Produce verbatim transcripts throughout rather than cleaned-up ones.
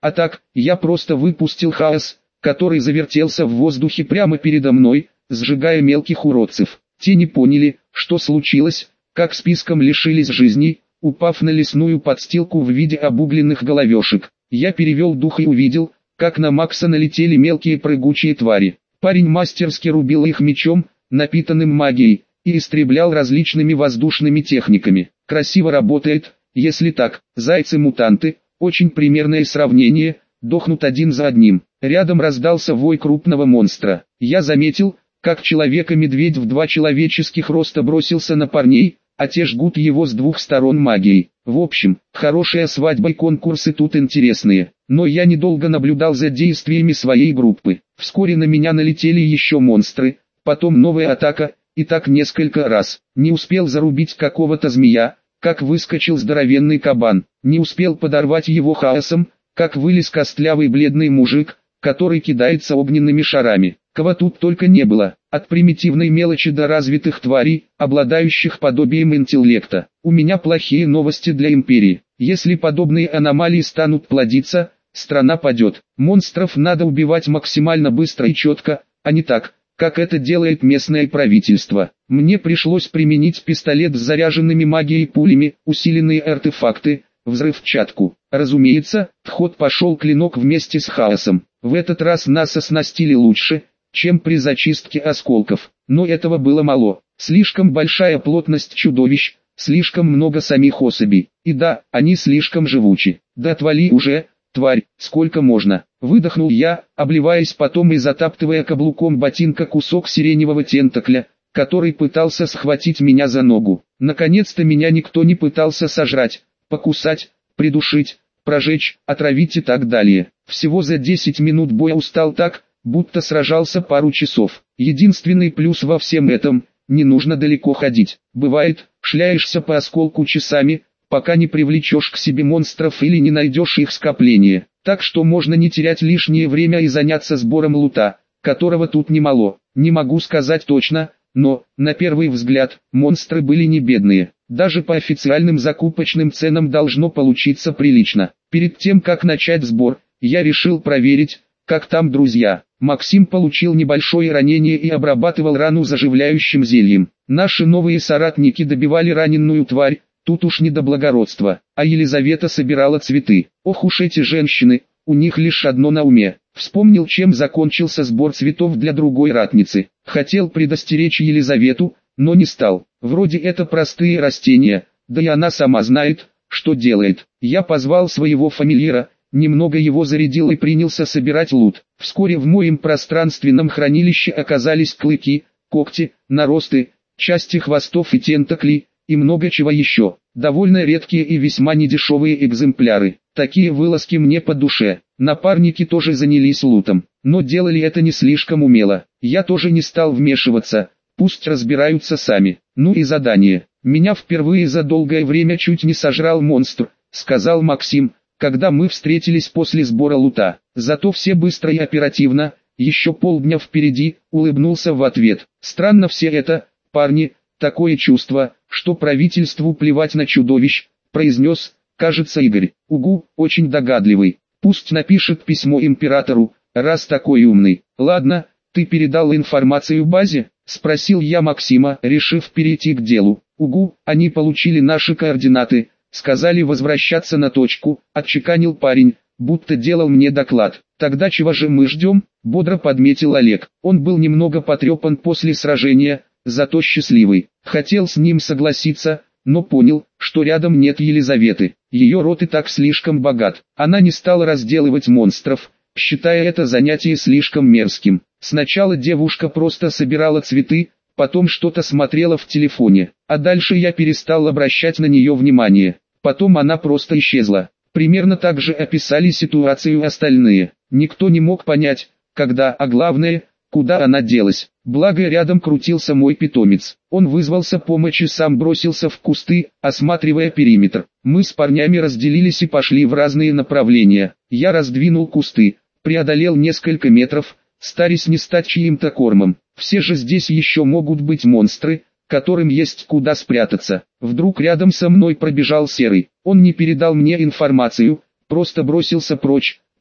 А так, я просто выпустил хаос, который завертелся в воздухе прямо передо мной, сжигая мелких уродцев. Те не поняли, что случилось, как списком лишились жизней, упав на лесную подстилку в виде обугленных головешек. Я перевел дух и увидел, как на Макса налетели мелкие прыгучие твари. Парень мастерски рубил их мечом, напитанным магией, и истреблял различными воздушными техниками. Красиво работает, если так. Зайцы-мутанты, очень примерное сравнение, дохнут один за одним. Рядом раздался вой крупного монстра. Я заметил, как человека-медведь в два человеческих роста бросился на парней, а те жгут его с двух сторон магией. В общем, хорошая свадьба и конкурсы тут интересные. Но я недолго наблюдал за действиями своей группы. Вскоре на меня налетели еще монстры, потом новая атака, и так несколько раз. Не успел зарубить какого-то змея, как выскочил здоровенный кабан. Не успел подорвать его хаосом, как вылез костлявый бледный мужик, который кидается огненными шарами. Кого тут только не было, от примитивной мелочи до развитых тварей, обладающих подобием интеллекта. У меня плохие новости для империи. Если подобные аномалии станут плодиться, страна падет. Монстров надо убивать максимально быстро и четко, а не так, как это делает местное правительство. Мне пришлось применить пистолет с заряженными магией пулями, усиленные артефакты, взрывчатку. Разумеется, в ход пошел клинок вместе с хаосом. В этот раз нас оснастили лучше, чем при зачистке осколков. Но этого было мало. Слишком большая плотность чудовищ, слишком много самих особей. И да, они слишком живучи. Да отвали уже, тварь, сколько можно. Выдохнул я, обливаясь потом и затаптывая каблуком ботинка кусок сиреневого тентакля, который пытался схватить меня за ногу. Наконец-то меня никто не пытался сожрать, покусать, придушить, прожечь, отравить и так далее. Всего за десять минут боя устал так, будто сражался пару часов. Единственный плюс во всем этом – не нужно далеко ходить. Бывает, шляешься по осколку часами, пока не привлечешь к себе монстров или не найдешь их скопление. Так что можно не терять лишнее время и заняться сбором лута, которого тут немало. Не могу сказать точно, но, на первый взгляд, монстры были не бедные. Даже по официальным закупочным ценам должно получиться прилично. Перед тем как начать сбор, я решил проверить, как там друзья. Максим получил небольшое ранение и обрабатывал рану заживляющим зельем. Наши новые соратники добивали раненую тварь, тут уж не до благородства. А Елизавета собирала цветы. Ох уж эти женщины, у них лишь одно на уме. Вспомнил, чем закончился сбор цветов для другой ратницы. Хотел предостеречь Елизавету, но не стал. Вроде это простые растения, да и она сама знает, что делает. Я позвал своего фамильяра, немного его зарядил и принялся собирать лут. Вскоре в моем пространственном хранилище оказались клыки, когти, наросты, части хвостов и тентакли, и много чего еще. Довольно редкие и весьма недешевые экземпляры. Такие вылазки мне по душе. Напарники тоже занялись лутом, но делали это не слишком умело. Я тоже не стал вмешиваться, пусть разбираются сами. Ну и задание. Меня впервые за долгое время чуть не сожрал монстр, сказал Максим, когда мы встретились после сбора лута. Зато все быстро и оперативно, еще полдня впереди, улыбнулся в ответ. Странно все это, парни, такое чувство, что правительству плевать на чудовищ, произнес, кажется, Игорь. Угу, очень догадливый. Пусть напишет письмо императору, раз такой умный. Ладно, ты передал информацию базе? Спросил я Максима, решив перейти к делу. Угу, они получили наши координаты. Сказали возвращаться на точку, отчеканил парень, будто делал мне доклад. Тогда чего же мы ждем? Бодро подметил Олег. Он был немного потрепан после сражения, зато счастливый. Хотел с ним согласиться, но понял, что рядом нет Елизаветы. Ее род и так слишком богат. Она не стала разделывать монстров, считая это занятие слишком мерзким. Сначала девушка просто собирала цветы, потом что-то смотрела в телефоне, а дальше я перестал обращать на нее внимание. Потом она просто исчезла. Примерно так же описали ситуацию остальные. Никто не мог понять, когда, а главное, куда она делась. Благо рядом крутился мой питомец. Он вызвался помочь и сам бросился в кусты, осматривая периметр. Мы с парнями разделились и пошли в разные направления. Я раздвинул кусты, преодолел несколько метров, стараясь не стать чьим-то кормом. Все же здесь еще могут быть монстры, которым есть куда спрятаться. Вдруг рядом со мной пробежал Серый. Он не передал мне информацию, просто бросился прочь,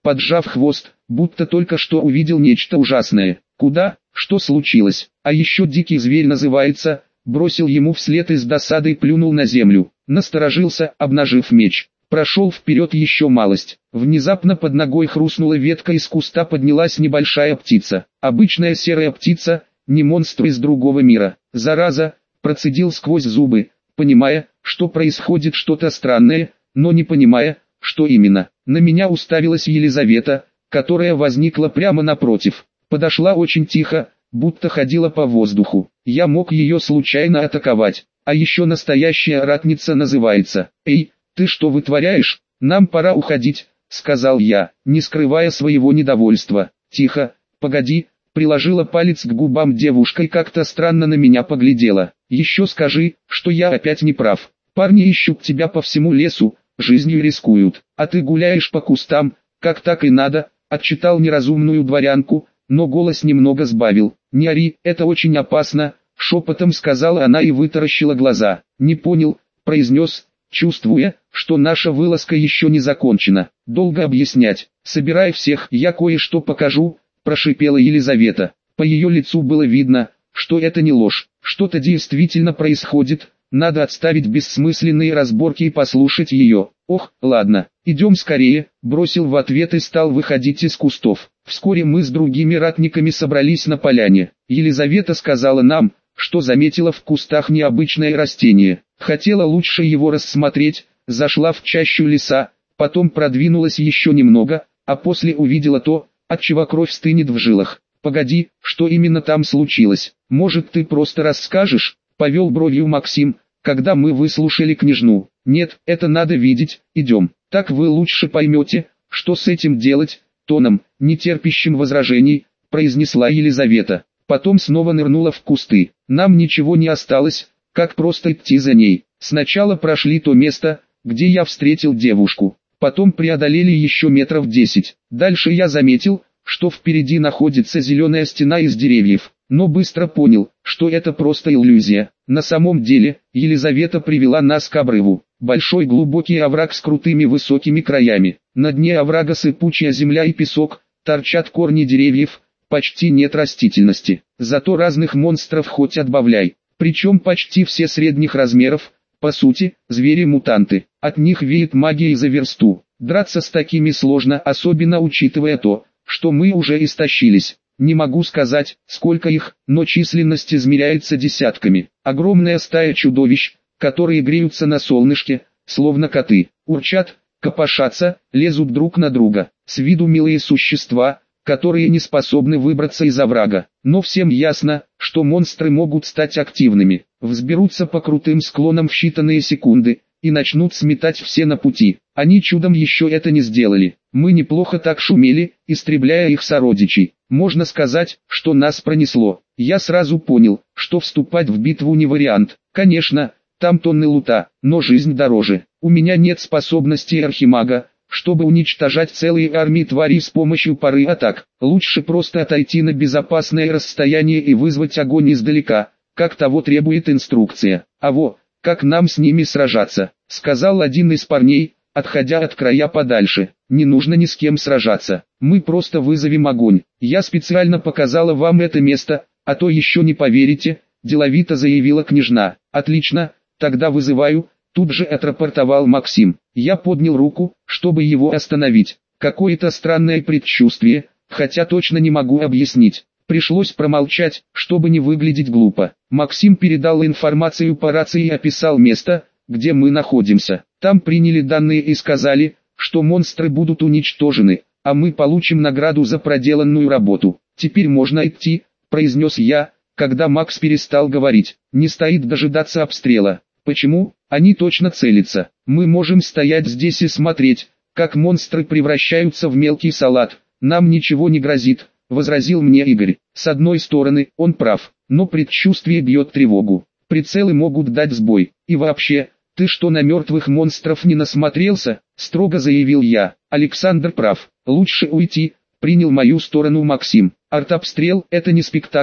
поджав хвост, будто только что увидел нечто ужасное. «Куда? Что случилось? А еще дикий зверь называется», бросил ему вслед и с досадой плюнул на землю. Насторожился, обнажив меч. Прошел вперед еще малость. Внезапно под ногой хрустнула ветка, из куста поднялась небольшая птица. Обычная серая птица, не монстр из другого мира. «Зараза!» процедил сквозь зубы, понимая, что происходит что-то странное, но не понимая, что именно. На меня уставилась Елизавета, которая возникла прямо напротив. Подошла очень тихо, будто ходила по воздуху. Я мог ее случайно атаковать. А еще настоящая ратница называется. «Эй, ты что вытворяешь? Нам пора уходить», — сказал я, не скрывая своего недовольства. «Тихо, погоди», — приложила палец к губам девушка и как-то странно на меня поглядела. «Еще скажи, что я опять не прав. Парни ищут тебя по всему лесу, жизнью рискуют, а ты гуляешь по кустам, как так и надо», — отчитал неразумную дворянку, но голос немного сбавил. «Не ори, это очень опасно», — шепотом сказала она и вытаращила глаза. «Не понял», — произнес, чувствуя, что наша вылазка еще не закончена. «Долго объяснять. Собирай всех, я кое-что покажу», — прошипела Елизавета. По ее лицу было видно, что это не ложь, что-то действительно происходит, надо отставить бессмысленные разборки и послушать ее. «Ох, ладно, идем скорее», — бросил в ответ и стал выходить из кустов. Вскоре мы с другими ратниками собрались на поляне. Елизавета сказала нам, что заметила в кустах необычное растение. Хотела лучше его рассмотреть, зашла в чащу леса, потом продвинулась еще немного, а после увидела то, от чего кровь стынет в жилах. «Погоди, что именно там случилось? Может, ты просто расскажешь?» — повел бровью Максим, когда мы выслушали княжну. «Нет, это надо видеть, идем. Так вы лучше поймете, что с этим делать», — тоном, не терпящим возражений, произнесла Елизавета. Потом снова нырнула в кусты. Нам ничего не осталось, как просто идти за ней. Сначала прошли то место, где я встретил девушку. Потом преодолели еще метров десять. Дальше я заметил, что впереди находится зеленая стена из деревьев. Но быстро понял, что это просто иллюзия. На самом деле, Елизавета привела нас к обрыву. Большой глубокий овраг с крутыми высокими краями. На дне оврага сыпучая земля и песок, торчат корни деревьев, почти нет растительности. Зато разных монстров хоть отбавляй. Причем почти все средних размеров, по сути, звери-мутанты. От них веет магией за версту. Драться с такими сложно, особенно учитывая то, что мы уже истощились. Не могу сказать, сколько их, но численность измеряется десятками. Огромная стая чудовищ, которые греются на солнышке, словно коты, урчат, копошатся, лезут друг на друга. С виду милые существа, которые не способны выбраться из оврага. Но всем ясно, что монстры могут стать активными, взберутся по крутым склонам в считанные секунды и начнут сметать все на пути. Они чудом еще это не сделали. Мы неплохо так шумели, истребляя их сородичей. Можно сказать, что нас пронесло. Я сразу понял, что вступать в битву не вариант. Конечно, там тонны лута, но жизнь дороже. У меня нет способностей архимага, чтобы уничтожать целые армии тварей с помощью пары атак. Лучше просто отойти на безопасное расстояние и вызвать огонь издалека, как того требует инструкция. А во, как нам с ними сражаться, сказал один из парней, отходя от края подальше. Не нужно ни с кем сражаться, мы просто вызовем огонь. Я специально показала вам это место, а то еще не поверите, деловито заявила княжна. Отлично, тогда вызываю, тут же отрапортовал Максим. Я поднял руку, чтобы его остановить. Какое-то странное предчувствие, хотя точно не могу объяснить. Пришлось промолчать, чтобы не выглядеть глупо. Максим передал информацию по рации и описал место, где мы находимся. Там приняли данные и сказали, что монстры будут уничтожены, а мы получим награду за проделанную работу. «Теперь можно идти», — произнес я, когда Макс перестал говорить. «Не стоит дожидаться обстрела». «Почему? Они точно целятся. Мы можем стоять здесь и смотреть, как монстры превращаются в мелкий салат. Нам ничего не грозит», — возразил мне Игорь. С одной стороны, он прав, но предчувствие бьет тревогу. Прицелы могут дать сбой. И вообще, ты что, на мертвых монстров не насмотрелся? Строго заявил я. Александр прав. Лучше уйти, принял мою сторону Максим. Артобстрел — это не спектакль,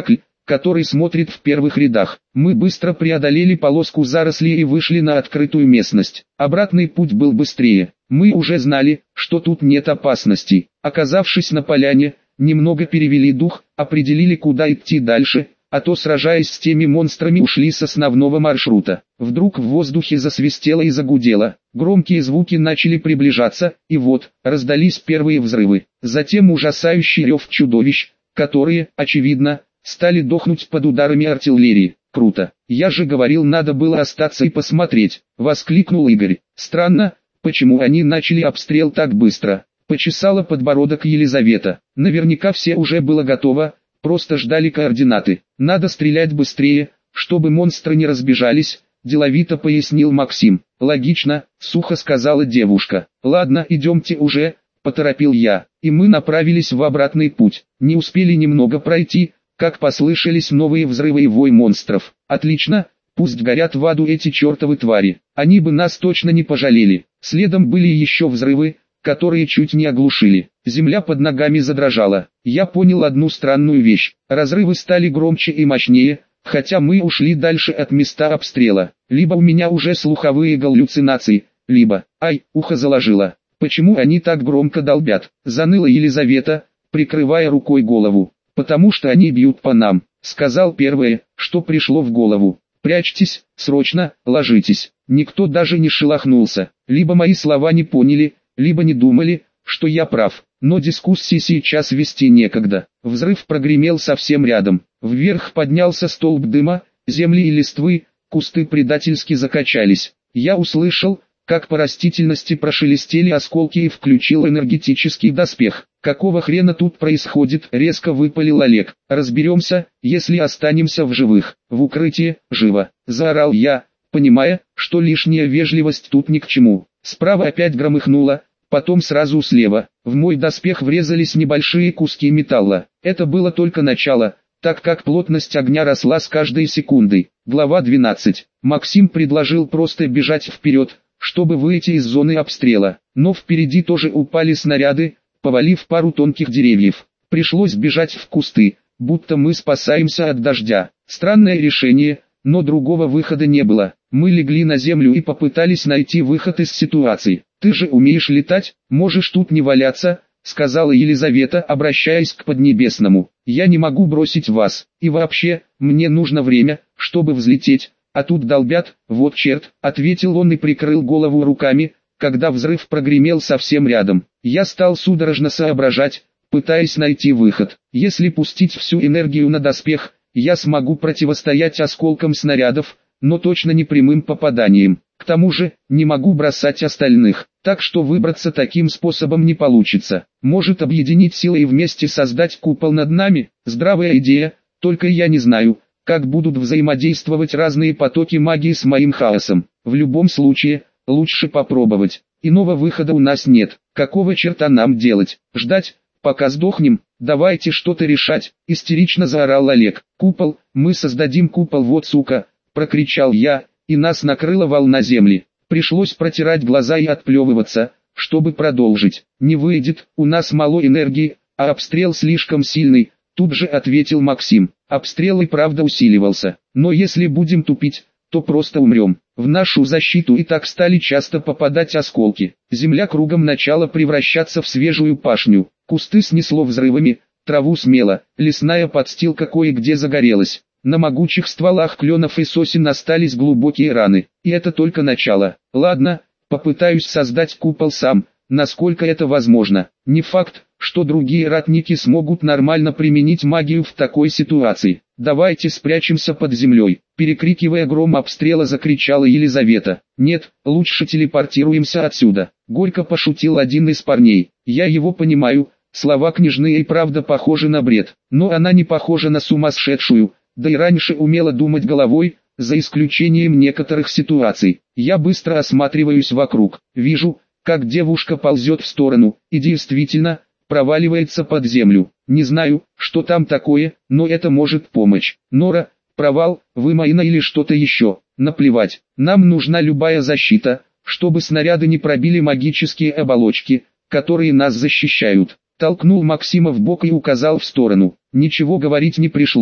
который смотрит в первых рядах. Мы быстро преодолели полоску зарослей и вышли на открытую местность. Обратный путь был быстрее. Мы уже знали, что тут нет опасностей. Оказавшись на поляне, немного перевели дух, определили, куда идти дальше, а то, сражаясь с теми монстрами, ушли с основного маршрута. Вдруг в воздухе засвистело и загудело. Громкие звуки начали приближаться, и вот, раздались первые взрывы. Затем ужасающий рев чудовищ, которые, очевидно, стали дохнуть под ударами артиллерии. «Круто! Я же говорил, надо было остаться и посмотреть!» — воскликнул Игорь. «Странно, почему они начали обстрел так быстро?» — почесала подбородок Елизавета. «Наверняка все уже было готово, просто ждали координаты. Надо стрелять быстрее, чтобы монстры не разбежались», — деловито пояснил Максим. «Логично», — сухо сказала девушка. «Ладно, идемте уже», — поторопил я, и мы направились в обратный путь. Не успели немного пройти, как послышались новые взрывы и вой монстров. «Отлично, пусть горят в аду эти чертовы твари, они бы нас точно не пожалели». Следом были еще взрывы, которые чуть не оглушили. Земля под ногами задрожала. Я понял одну странную вещь. Разрывы стали громче и мощнее, хотя мы ушли дальше от места обстрела. Либо у меня уже слуховые галлюцинации, либо, ай, ухо заложило. «Почему они так громко долбят?» — заныла Елизавета, прикрывая рукой голову. «Потому что они бьют по нам», — сказал первое, что пришло в голову. «Прячьтесь, срочно, ложитесь». Никто даже не шелохнулся. Либо мои слова не поняли, либо не думали, что я прав. Но дискуссии сейчас вести некогда. Взрыв прогремел совсем рядом. Вверх поднялся столб дыма, земли и листвы, кусты предательски закачались. Я услышал, как по растительности прошелестели осколки, и включил энергетический доспех. «Какого хрена тут происходит?» — резко выпалил Олег. «Разберемся, если останемся в живых». «В укрытие, живо!» — заорал я, понимая, что лишняя вежливость тут ни к чему. Справа опять громыхнуло, потом сразу слева. В мой доспех врезались небольшие куски металла. Это было только начало, так как плотность огня росла с каждой секундой. Глава двенадцать. Максим предложил просто бежать вперед, чтобы выйти из зоны обстрела. Но впереди тоже упали снаряды, повалив пару тонких деревьев. Пришлось бежать в кусты, будто мы спасаемся от дождя. Странное решение, но другого выхода не было. Мы легли на землю и попытались найти выход из ситуации. «Ты же умеешь летать, можешь тут не валяться», — сказала Елизавета, обращаясь к Поднебесному. «Я не могу бросить вас, и вообще, мне нужно время, чтобы взлететь, а тут долбят, вот черт», — ответил он и прикрыл голову руками, когда взрыв прогремел совсем рядом. Я стал судорожно соображать, пытаясь найти выход. Если пустить всю энергию на доспех, я смогу противостоять осколкам снарядов, но точно не прямым попаданием. К тому же, не могу бросать остальных, так что выбраться таким способом не получится. Может, объединить силы и вместе создать купол над нами? Здравая идея, только я не знаю, как будут взаимодействовать разные потоки магии с моим хаосом. В любом случае, лучше попробовать. Иного выхода у нас нет. Какого черта нам делать? Ждать, пока сдохнем? Давайте что-то решать, истерично заорал Олег. Купол, мы создадим купол, вот сука, прокричал я, и нас накрыла волна земли. Пришлось протирать глаза и отплевываться, чтобы продолжить. Не выйдет, у нас мало энергии, а обстрел слишком сильный, тут же ответил Максим. Обстрел и правда усиливался, но если будем тупить, то просто умрем. В нашу защиту и так стали часто попадать осколки. Земля кругом начала превращаться в свежую пашню. Кусты снесло взрывами, траву смело, лесная подстилка кое-где загорелась. На могучих стволах кленов и сосен остались глубокие раны. И это только начало. Ладно, попытаюсь создать купол сам, насколько это возможно. Не факт, что другие ратники смогут нормально применить магию в такой ситуации. «Давайте спрячемся под землей», — перекрикивая гром обстрела, закричала Елизавета. «Нет, лучше телепортируемся отсюда», — горько пошутил один из парней. «Я его понимаю, слова княжны и правда похожи на бред, но она не похожа на сумасшедшую, да и раньше умела думать головой, за исключением некоторых ситуаций. Я быстро осматриваюсь вокруг, вижу, как девушка ползет в сторону, и действительно, проваливается под землю. Не знаю, что там такое, но это может помочь. Нора, провал, вымоина или что-то еще. Наплевать, нам нужна любая защита, чтобы снаряды не пробили магические оболочки, которые нас защищают. Толкнул Максима в бок и указал в сторону. Ничего говорить не пришлось.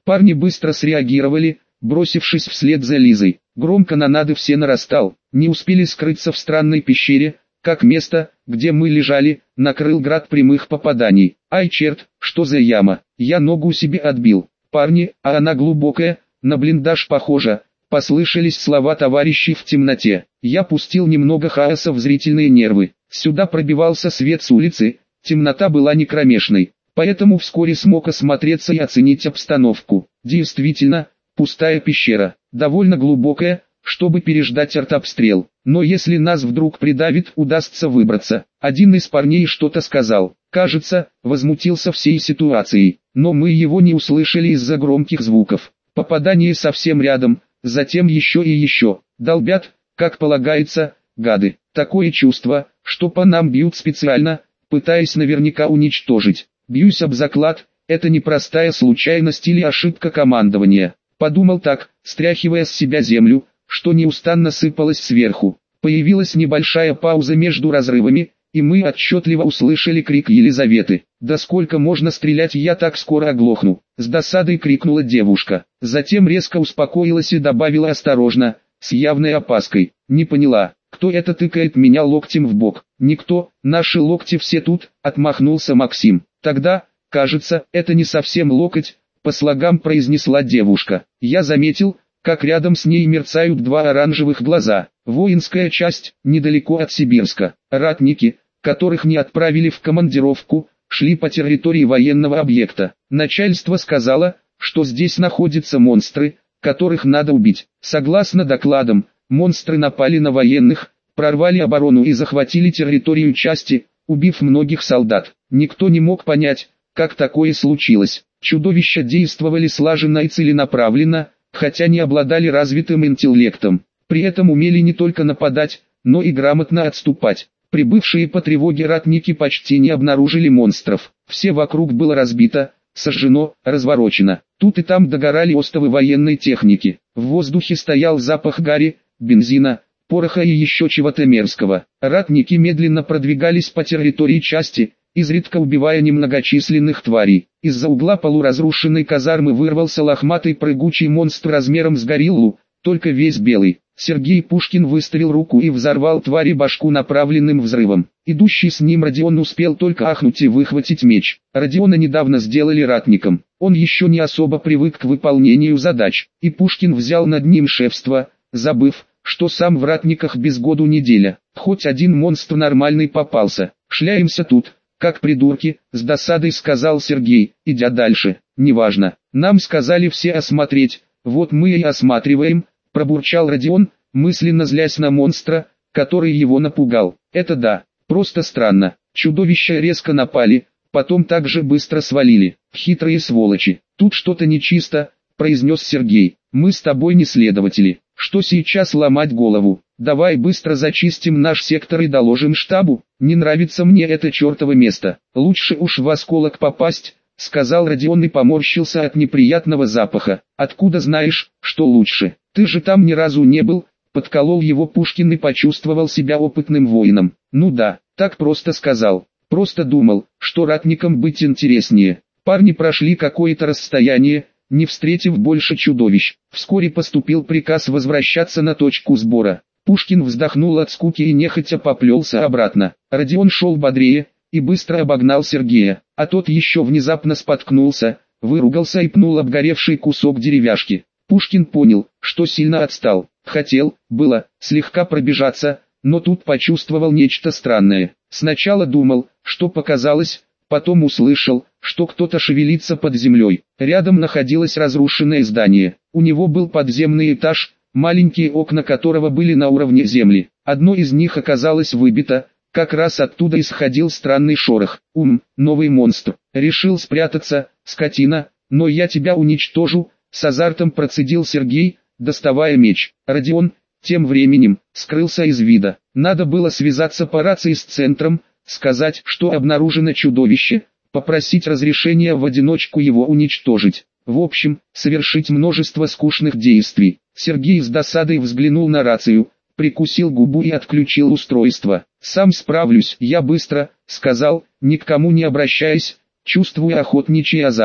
Парни быстро среагировали, бросившись вслед за Лизой. Гром канонады все нарастал. Не успели скрыться в странной пещере, как место, где мы лежали, накрыл град прямых попаданий. Ай черт, что за яма? Я ногу себе отбил. Парни, а она глубокая, на блиндаж похожа. Послышались слова товарищей в темноте. Я пустил немного хаоса в зрительные нервы. Сюда пробивался свет с улицы, темнота была не кромешной. Поэтому вскоре смог осмотреться и оценить обстановку. Действительно, пустая пещера, довольно глубокая, чтобы переждать артобстрел. Но если нас вдруг придавит, удастся выбраться. Один из парней что-то сказал. Кажется, возмутился всей ситуацией. Но мы его не услышали из-за громких звуков. Попадание совсем рядом, затем еще и еще. Долбят, как полагается, гады. Такое чувство, что по нам бьют специально, пытаясь наверняка уничтожить. Бьюсь об заклад, это не простая случайность или ошибка командования. Подумал так, стряхивая с себя землю, что неустанно сыпалось сверху. Появилась небольшая пауза между разрывами, и мы отчетливо услышали крик Елизаветы. «Да сколько можно стрелять, я так скоро оглохну!» С досадой крикнула девушка. Затем резко успокоилась и добавила осторожно, с явной опаской. «Не поняла, кто это тыкает меня локтем в бок?» «Никто, наши локти все тут», — отмахнулся Максим. «Тогда, кажется, это не совсем локоть», — по слогам произнесла девушка. Я заметил, как рядом с ней мерцают два оранжевых глаза. Воинская часть, недалеко от Сибирска. Ратники, которых не отправили в командировку, шли по территории военного объекта. Начальство сказало, что здесь находятся монстры, которых надо убить. Согласно докладам, монстры напали на военных, прорвали оборону и захватили территорию части, убив многих солдат. Никто не мог понять, как такое случилось. Чудовища действовали слаженно и целенаправленно, хотя не обладали развитым интеллектом. При этом умели не только нападать, но и грамотно отступать. Прибывшие по тревоге ратники почти не обнаружили монстров. Все вокруг было разбито, сожжено, разворочено. Тут и там догорали остовы военной техники. В воздухе стоял запах гари, бензина, пороха и еще чего-то мерзкого. Ратники медленно продвигались по территории части, изредка убивая немногочисленных тварей. Из-за угла полуразрушенной казармы вырвался лохматый прыгучий монстр размером с гориллу, только весь белый. Сергей Пушкин выставил руку и взорвал твари башку направленным взрывом. Идущий с ним Родион успел только ахнуть и выхватить меч. Родиона недавно сделали ратником. Он еще не особо привык к выполнению задач, и Пушкин взял над ним шефство, забыв, что сам в ратниках без году неделя. Хоть один монстр нормальный попался. «Шляемся тут, как придурки», — с досадой сказал Сергей, идя дальше. «Неважно, нам сказали все осмотреть, вот мы и осматриваем», — пробурчал Родион, мысленно злясь на монстра, который его напугал. «Это да, просто странно. Чудовища резко напали, потом так же быстро свалили. Хитрые сволочи. Тут что-то нечисто», — произнес Сергей. «Мы с тобой не следователи. Что сейчас ломать голову? Давай быстро зачистим наш сектор и доложим штабу. Не нравится мне это чертово место. Лучше уж в осколок попасть», — сказал Родион и поморщился от неприятного запаха. «Откуда знаешь, что лучше? Ты же там ни разу не был», — подколол его Пушкин и почувствовал себя опытным воином. «Ну да, так просто сказал. Просто думал, что ратникам быть интереснее». Парни прошли какое-то расстояние, не встретив больше чудовищ. Вскоре поступил приказ возвращаться на точку сбора. Пушкин вздохнул от скуки и нехотя поплелся обратно. Родион шел бодрее и быстро обогнал Сергея, а тот еще внезапно споткнулся, выругался и пнул обгоревший кусок деревяшки. Пушкин понял, что сильно отстал. Хотел, было, слегка пробежаться, но тут почувствовал нечто странное. Сначала думал, что показалось, потом услышал, что кто-то шевелится под землей. Рядом находилось разрушенное здание. У него был подземный этаж, маленькие окна которого были на уровне земли. Одно из них оказалось выбито, как раз оттуда исходил странный шорох. «Ум, новый монстр. Решил спрятаться, скотина, но я тебя уничтожу», — с азартом процедил Сергей, доставая меч. Родион, тем временем, скрылся из вида. Надо было связаться по рации с центром, сказать, что обнаружено чудовище, попросить разрешения в одиночку его уничтожить. В общем, совершить множество скучных действий. Сергей с досадой взглянул на рацию, прикусил губу и отключил устройство. «Сам справлюсь, я быстро», — сказал, ни к кому не обращаясь, чувствуя охотничий азарт.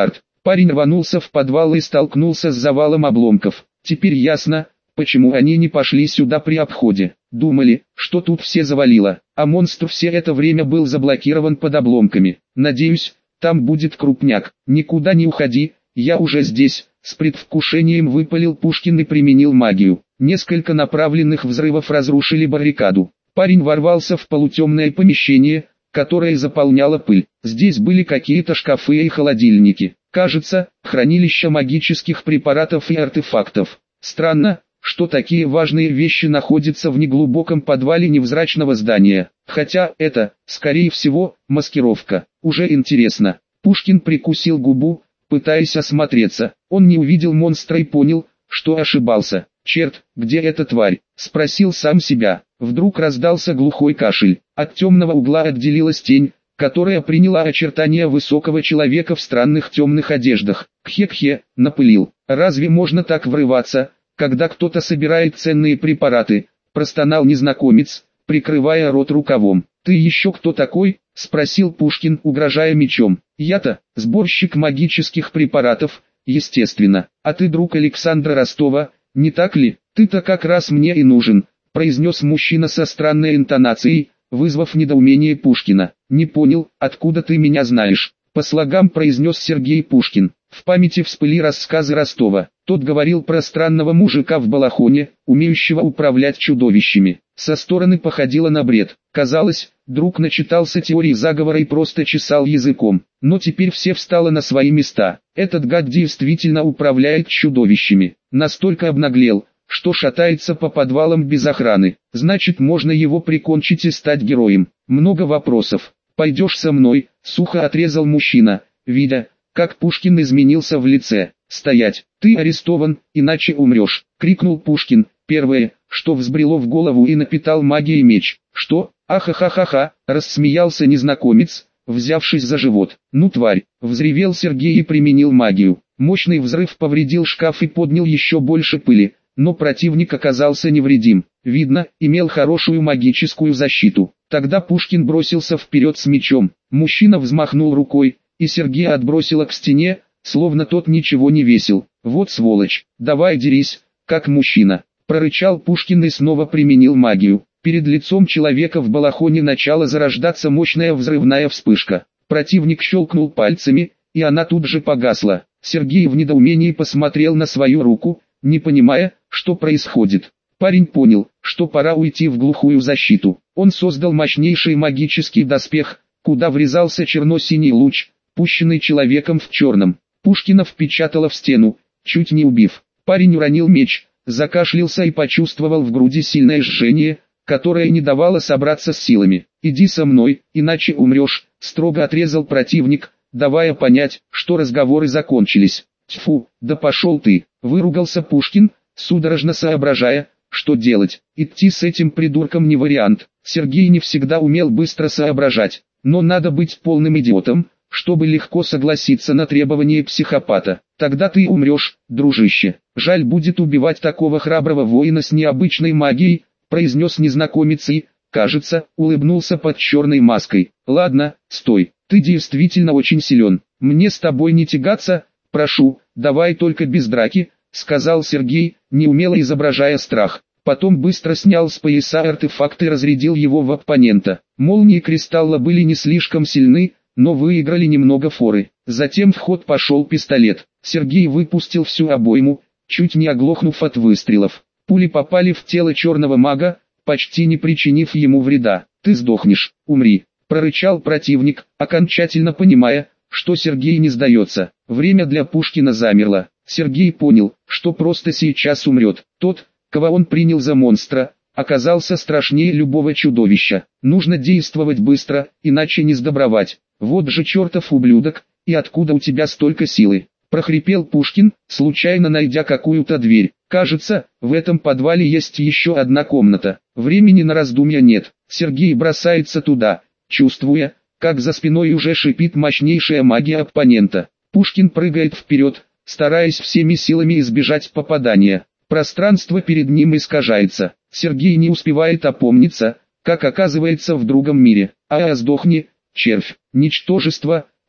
Парень рванулся в подвал и столкнулся с завалом обломков. Теперь ясно, почему они не пошли сюда при обходе. Думали, что тут все завалило, а монстр все это время был заблокирован под обломками. Надеюсь, там будет крупняк. Никуда не уходи, я уже здесь. С предвкушением выпалил Пушкин и применил магию. Несколько направленных взрывов разрушили баррикаду. Парень ворвался в полутемное помещение, которое заполняло пыль. Здесь были какие-то шкафы и холодильники. Кажется, хранилище магических препаратов и артефактов. Странно, что такие важные вещи находятся в неглубоком подвале невзрачного здания. Хотя это, скорее всего, маскировка. Уже интересно. Пушкин прикусил губу, пытаясь осмотреться. Он не увидел монстра и понял, что ошибался. «Черт, где эта тварь?» – спросил сам себя. Вдруг раздался глухой кашель. От темного угла отделилась тень, которая приняла очертания высокого человека в странных темных одеждах. «Кхе-кхе», – напылил. «Разве можно так врываться, когда кто-то собирает ценные препараты?» – простонал незнакомец, прикрывая рот рукавом. «Ты еще кто такой?» – спросил Пушкин, угрожая мечом. «Я-то, сборщик магических препаратов, естественно. А ты друг Александра Ростова, не так ли? Ты-то как раз мне и нужен», – произнес мужчина со странной интонацией, вызвав недоумение Пушкина. «Не понял, откуда ты меня знаешь?» – по слогам произнес Сергей Пушкин. В памяти всплыли рассказы Ростова. Тот говорил про странного мужика в балахоне, умеющего управлять чудовищами. Со стороны походило на бред. Казалось, друг начитался теорий заговора и просто чесал языком. Но теперь все встало на свои места. Этот гад действительно управляет чудовищами. Настолько обнаглел, что шатается по подвалам без охраны. Значит, можно его прикончить и стать героем. Много вопросов. «Пойдешь со мной?» – сухо отрезал мужчина, видя, как Пушкин изменился в лице. «Стоять! Ты арестован, иначе умрешь!» — крикнул Пушкин. Первое, что взбрело в голову и напитал магией меч. «Что? Ахахахаха!» — рассмеялся незнакомец, взявшись за живот. «Ну тварь!» — взревел Сергей и применил магию. Мощный взрыв повредил шкаф и поднял еще больше пыли, но противник оказался невредим. Видно, имел хорошую магическую защиту. Тогда Пушкин бросился вперед с мечом. Мужчина взмахнул рукой, и Сергея отбросило к стене, словно тот ничего не весил. «Вот сволочь, давай дерись, как мужчина», — прорычал Пушкин и снова применил магию. Перед лицом человека в балахоне начала зарождаться мощная взрывная вспышка. Противник щелкнул пальцами, и она тут же погасла. Сергей в недоумении посмотрел на свою руку, не понимая, что происходит. Парень понял, что пора уйти в глухую защиту. Он создал мощнейший магический доспех, куда врезался черно-синий луч, пущенный человеком в черном. Пушкина впечатало в стену, чуть не убив. Парень уронил меч, закашлялся и почувствовал в груди сильное жжение, которое не давало собраться с силами. «Иди со мной, иначе умрешь», — строго отрезал противник, давая понять, что разговоры закончились. «Тьфу, да пошел ты», — выругался Пушкин, судорожно соображая, что делать. Идти с этим придурком не вариант. Сергей не всегда умел быстро соображать, но надо быть полным идиотом, чтобы легко согласиться на требования психопата. Тогда ты умрешь, дружище. Жаль будет убивать такого храброго воина с необычной магией, произнес незнакомец и, кажется, улыбнулся под черной маской. Ладно, стой, ты действительно очень силен. Мне с тобой не тягаться, прошу, давай только без драки, сказал Сергей, неумело изображая страх. Потом быстро снял с пояса артефакт и разрядил его в оппонента. Молнии кристалла были не слишком сильны, но выиграли немного форы. Затем в ход пошел пистолет. Сергей выпустил всю обойму, чуть не оглохнув от выстрелов. Пули попали в тело черного мага, почти не причинив ему вреда. «Ты сдохнешь, умри», — прорычал противник, окончательно понимая, что Сергей не сдается. Время для Пушкина замерло. Сергей понял, что просто сейчас умрет. Тот, кого он принял за монстра, оказался страшнее любого чудовища. Нужно действовать быстро, иначе не сдобровать. «Вот же чертов ублюдок, и откуда у тебя столько силы?» – прохрипел Пушкин, случайно найдя какую-то дверь. «Кажется, в этом подвале есть еще одна комната. Времени на раздумья нет». Сергей бросается туда, чувствуя, как за спиной уже шипит мощнейшая магия оппонента. Пушкин прыгает вперед, стараясь всеми силами избежать попадания. Пространство перед ним искажается. Сергей не успевает опомниться, как оказывается в другом мире. «А, сдохни, червь, ничтожество»,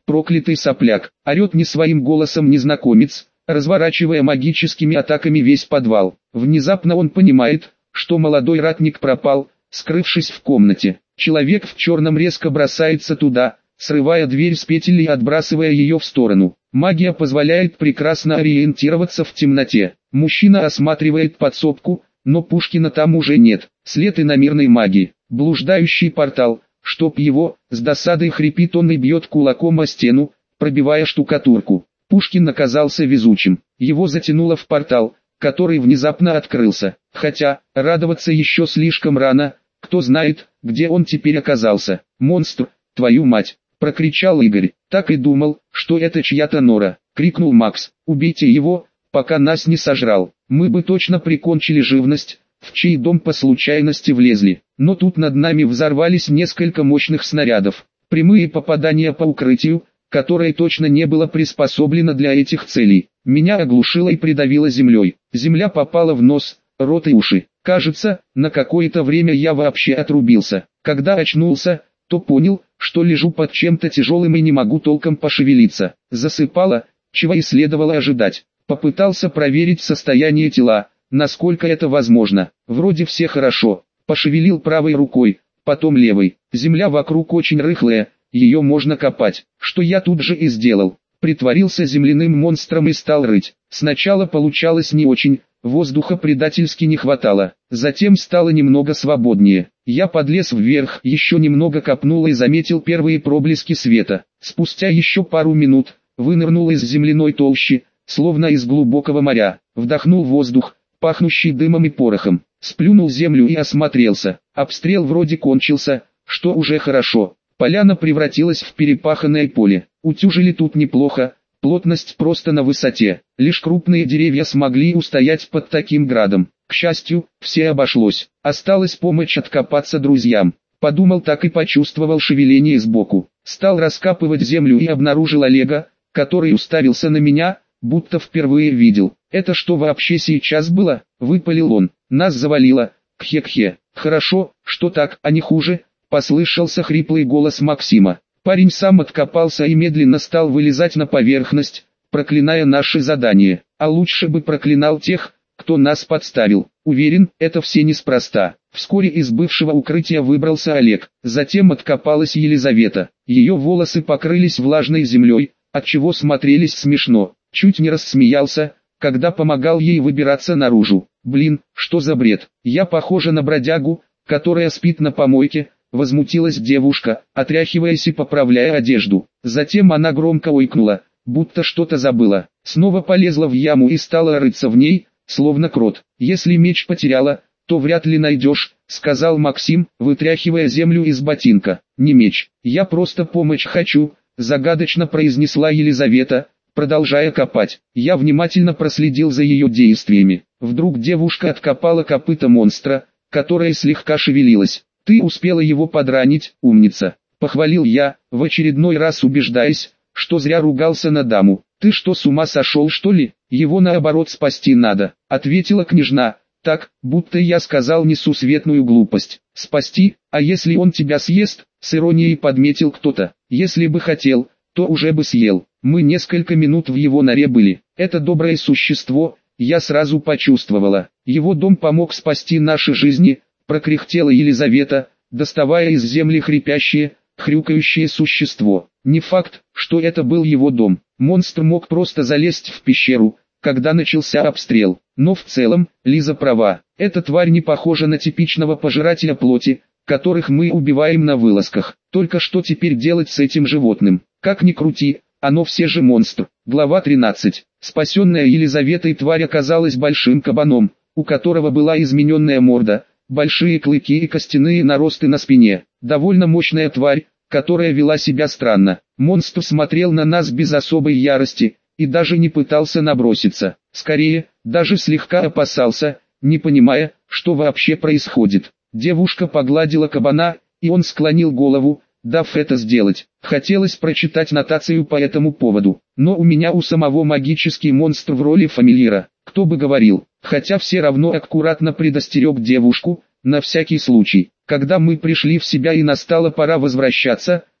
проклятый сопляк, орет не своим голосом незнакомец, разворачивая магическими атаками весь подвал. Внезапно он понимает, что молодой ратник пропал, скрывшись в комнате. Человек в черном резко бросается туда, срывая дверь с петель и отбрасывая ее в сторону. Магия позволяет прекрасно ориентироваться в темноте. Мужчина осматривает подсобку, но Пушкина там уже нет. След иномирной магии. Блуждающий портал, чтоб его, с досадой хрипит он и бьет кулаком о стену, пробивая штукатурку. Пушкин оказался везучим. Его затянуло в портал, который внезапно открылся. Хотя, радоваться еще слишком рано, кто знает, где он теперь оказался. «Монстр, твою мать!» — прокричал Игорь. «Так и думал, что это чья-то нора!» — крикнул Макс. «Убейте его, пока нас не сожрал. Мы бы точно прикончили живность, в чей дом по случайности влезли. Но тут над нами взорвались несколько мощных снарядов. Прямые попадания по укрытию, которое точно не было приспособлено для этих целей. Меня оглушило и придавило землей. Земля попала в нос, рот и уши. Кажется, на какое-то время я вообще отрубился. Когда очнулся, то понял, что лежу под чем-то тяжелым и не могу толком пошевелиться. Засыпало, чего и следовало ожидать. Попытался проверить состояние тела, насколько это возможно. Вроде все хорошо. Пошевелил правой рукой, потом левой. Земля вокруг очень рыхлая, ее можно копать. Что я тут же и сделал. Притворился земляным монстром и стал рыть. Сначала получалось не очень, воздуха предательски не хватало. Затем стало немного свободнее. Я подлез вверх, еще немного копнул и заметил первые проблески света. Спустя еще пару минут, вынырнул из земляной толщи, словно из глубокого моря. Вдохнул воздух, пахнущий дымом и порохом. Сплюнул землю и осмотрелся. Обстрел вроде кончился, что уже хорошо. Поляна превратилась в перепаханное поле. Утюжили тут неплохо, плотность просто на высоте. Лишь крупные деревья смогли устоять под таким градом. К счастью, все обошлось. Осталось помочь откопаться друзьям. Подумал так и почувствовал шевеление сбоку. Стал раскапывать землю и обнаружил Олега, который уставился на меня, будто впервые видел. «Это что вообще сейчас было?» — выпалил он. «Нас завалило. Кхе-кхе. Хорошо, что так, а не хуже», — послышался хриплый голос Максима. Парень сам откопался и медленно стал вылезать на поверхность, проклиная наши задания. А лучше бы проклинал тех, кто нас подставил. Уверен, это все неспроста. Вскоре из бывшего укрытия выбрался Олег. Затем откопалась Елизавета. Ее волосы покрылись влажной землей, отчего смотрелись смешно. Чуть не рассмеялся, когда помогал ей выбираться наружу. «Блин, что за бред? Я похожа на бродягу, которая спит на помойке», — возмутилась девушка, отряхиваясь и поправляя одежду. Затем она громко ойкнула, будто что-то забыла. Снова полезла в яму и стала рыться в ней, словно крот. «Если меч потеряла, то вряд ли найдешь», — сказал Максим, вытряхивая землю из ботинка. «Не меч, я просто помочь хочу», — загадочно произнесла Елизавета, продолжая копать. Я внимательно проследил за ее действиями. Вдруг девушка откопала копыто монстра, которое слегка шевелилось. «Ты успела его подранить, умница», — похвалил я, в очередной раз убеждаясь, что зря ругался на даму. «Ты что, с ума сошел, что ли? Его наоборот спасти надо», — ответила княжна, так, будто я сказал несусветную глупость. «Спасти? А если он тебя съест?» — с иронией подметил кто-то. «Если бы хотел, то уже бы съел. Мы несколько минут в его норе были. Это доброе существо, я сразу почувствовала. Его дом помог спасти наши жизни», — прокряхтела Елизавета, доставая из земли хрипящее, хрюкающее существо. Не факт, что это был его дом. Монстр мог просто залезть в пещеру, когда начался обстрел. Но в целом, Лиза права. Эта тварь не похожа на типичного пожирателя плоти, которых мы убиваем на вылазках. Только что теперь делать с этим животным? Как ни крути, оно все же монстр. Глава тринадцать. Спасенная Елизаветой тварь оказалась большим кабаном, у которого была измененная морда, большие клыки и костяные наросты на спине. Довольно мощная тварь, которая вела себя странно. Монстр смотрел на нас без особой ярости, и даже не пытался наброситься. Скорее, даже слегка опасался, не понимая, что вообще происходит. Девушка погладила кабана, и он склонил голову, дав это сделать. Хотелось прочитать нотацию по этому поводу, но у меня у самого магический монстр в роли фамильяра, кто бы говорил, хотя все равно аккуратно предостерег девушку, на всякий случай. Когда мы пришли в себя и настала пора возвращаться,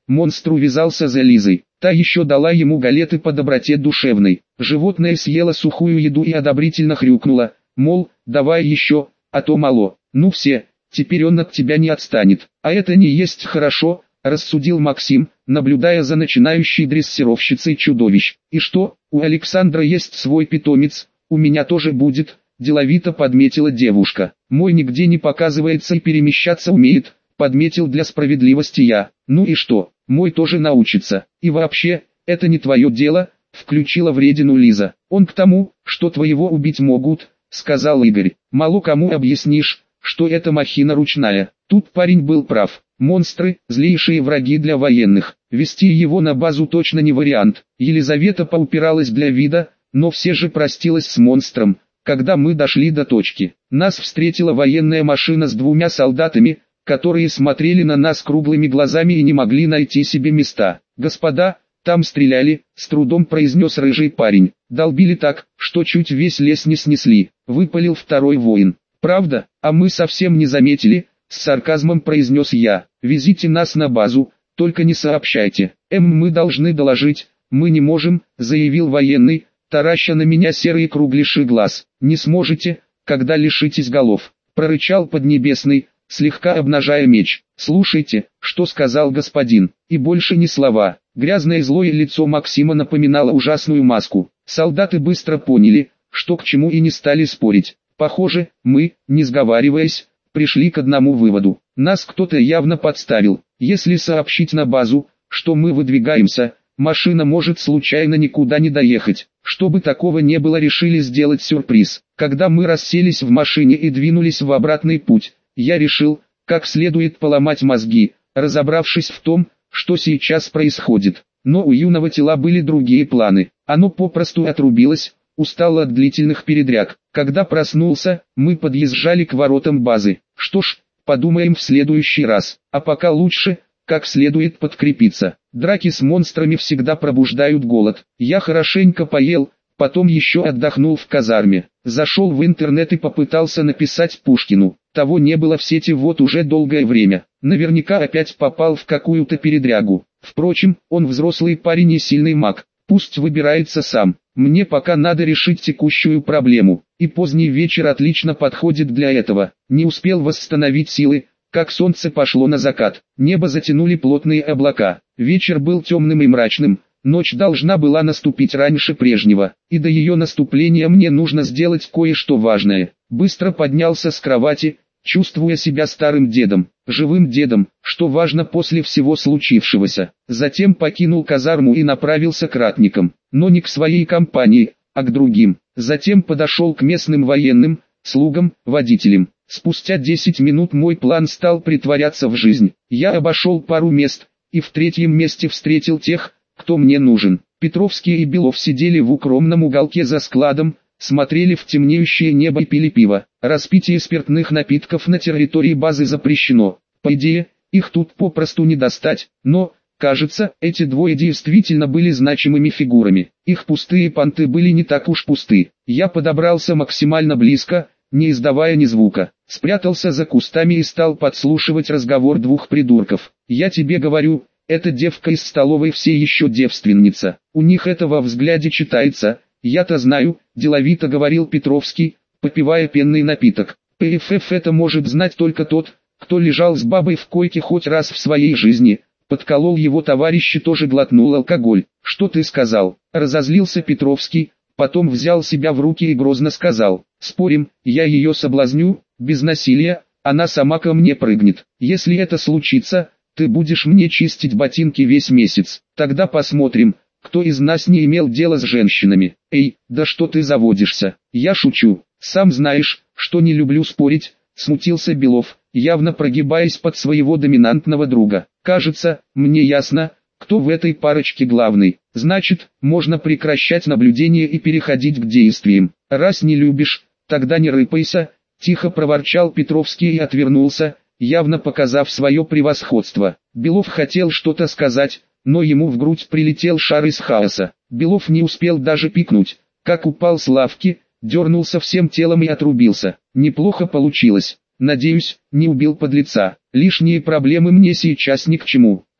монстр увязался за Лизой. Та еще дала ему галеты по доброте душевной. Животное съело сухую еду и одобрительно хрюкнуло, мол, давай еще, а то мало. Ну все, теперь он от тебя не отстанет. А это не есть хорошо, рассудил Максим, наблюдая за начинающей дрессировщицей чудовищ. И что, у Александра есть свой питомец, у меня тоже будет, деловито подметила девушка. Мой нигде не показывается и перемещаться умеет, подметил для справедливости я. Ну и что, мой тоже научится. И вообще, это не твое дело, включила вредину Лиза. Он к тому, что твоего убить могут, сказал Игорь. Мало кому объяснишь, что это махина ручная. Тут парень был прав. Монстры – злейшие враги для военных. Вести его на базу точно не вариант. Елизавета поупиралась для вида, но все же простилась с монстром. Когда мы дошли до точки, нас встретила военная машина с двумя солдатами, которые смотрели на нас круглыми глазами и не могли найти себе места. «Господа, там стреляли», — с трудом произнес рыжий парень. «Долбили так, что чуть весь лес не снесли», — выпалил второй воин. «Правда, а мы совсем не заметили», — с сарказмом произнес я. «Везите нас на базу, только не сообщайте». «Эм, мы должны доложить, мы не можем», — заявил военный, тараща на меня серые кругляши глаз. «Не сможете, когда лишитесь голов», — прорычал Поднебесный, слегка обнажая меч. «Слушайте, что сказал господин», и больше ни слова. Грязное злое лицо Максима напоминало ужасную маску. Солдаты быстро поняли, что к чему, и не стали спорить. Похоже, мы, не сговариваясь, пришли к одному выводу. Нас кто-то явно подставил. Если сообщить на базу, что мы выдвигаемся, машина может случайно никуда не доехать. Чтобы такого не было, решили сделать сюрприз. Когда мы расселись в машине и двинулись в обратный путь, я решил, как следует поломать мозги, разобравшись в том, что сейчас происходит. Но у юного тела были другие планы. Оно попросту отрубилось, устало от длительных передряг. Когда проснулся, мы подъезжали к воротам базы. Что ж, подумаем в следующий раз. А пока лучше, как следует подкрепиться. Драки с монстрами всегда пробуждают голод. Я хорошенько поел, потом еще отдохнул в казарме. Зашел в интернет и попытался написать Пушкину. Того не было в сети вот уже долгое время. Наверняка опять попал в какую-то передрягу. Впрочем, он взрослый парень и сильный маг. Пусть выбирается сам. Мне пока надо решить текущую проблему. И поздний вечер отлично подходит для этого. Не успел восстановить силы, как солнце пошло на закат. Небо затянули плотные облака. Вечер был темным и мрачным. Ночь должна была наступить раньше прежнего. И до ее наступления мне нужно сделать кое-что важное. Быстро поднялся с кровати, чувствуя себя старым дедом, живым дедом, что важно после всего случившегося. Затем покинул казарму и направился к ратникам, но не к своей компании, а к другим. Затем подошел к местным военным, слугам, водителям. Спустя десять минут мой план стал притворяться в жизнь. Я обошел пару мест, и в третьем месте встретил тех, кто мне нужен. Петровский и Белов сидели в укромном уголке за складом, смотрели в темнеющее небо и пили пиво. Распитие спиртных напитков на территории базы запрещено. По идее, их тут попросту не достать, но, кажется, эти двое действительно были значимыми фигурами. Их пустые понты были не так уж пусты. Я подобрался максимально близко, не издавая ни звука. Спрятался за кустами и стал подслушивать разговор двух придурков. «Я тебе говорю, эта девка из столовой все еще девственница. У них это во взгляде читается. Я-то знаю», – деловито говорил Петровский, попивая пенный напиток. «ПФФ это может знать только тот, кто лежал с бабой в койке хоть раз в своей жизни». Подколол его товарищ и тоже глотнул алкоголь. «Что ты сказал?» – разозлился Петровский, потом взял себя в руки и грозно сказал. «Спорим, я ее соблазню, без насилия, она сама ко мне прыгнет. Если это случится, ты будешь мне чистить ботинки весь месяц. Тогда посмотрим, кто из нас не имел дела с женщинами». «Эй, да что ты заводишься? Я шучу. Сам знаешь, что не люблю спорить», — смутился Белов, явно прогибаясь под своего доминантного друга. «Кажется, мне ясно, кто в этой парочке главный. Значит, можно прекращать наблюдение и переходить к действиям. Раз не любишь, тогда не рыпайся», — тихо проворчал Петровский и отвернулся, явно показав свое превосходство. Белов хотел что-то сказать, но ему в грудь прилетел шар из хаоса. Белов не успел даже пикнуть, как упал с лавки, дернулся всем телом и отрубился. Неплохо получилось. Надеюсь, не убил подлеца. Лишние проблемы мне сейчас ни к чему.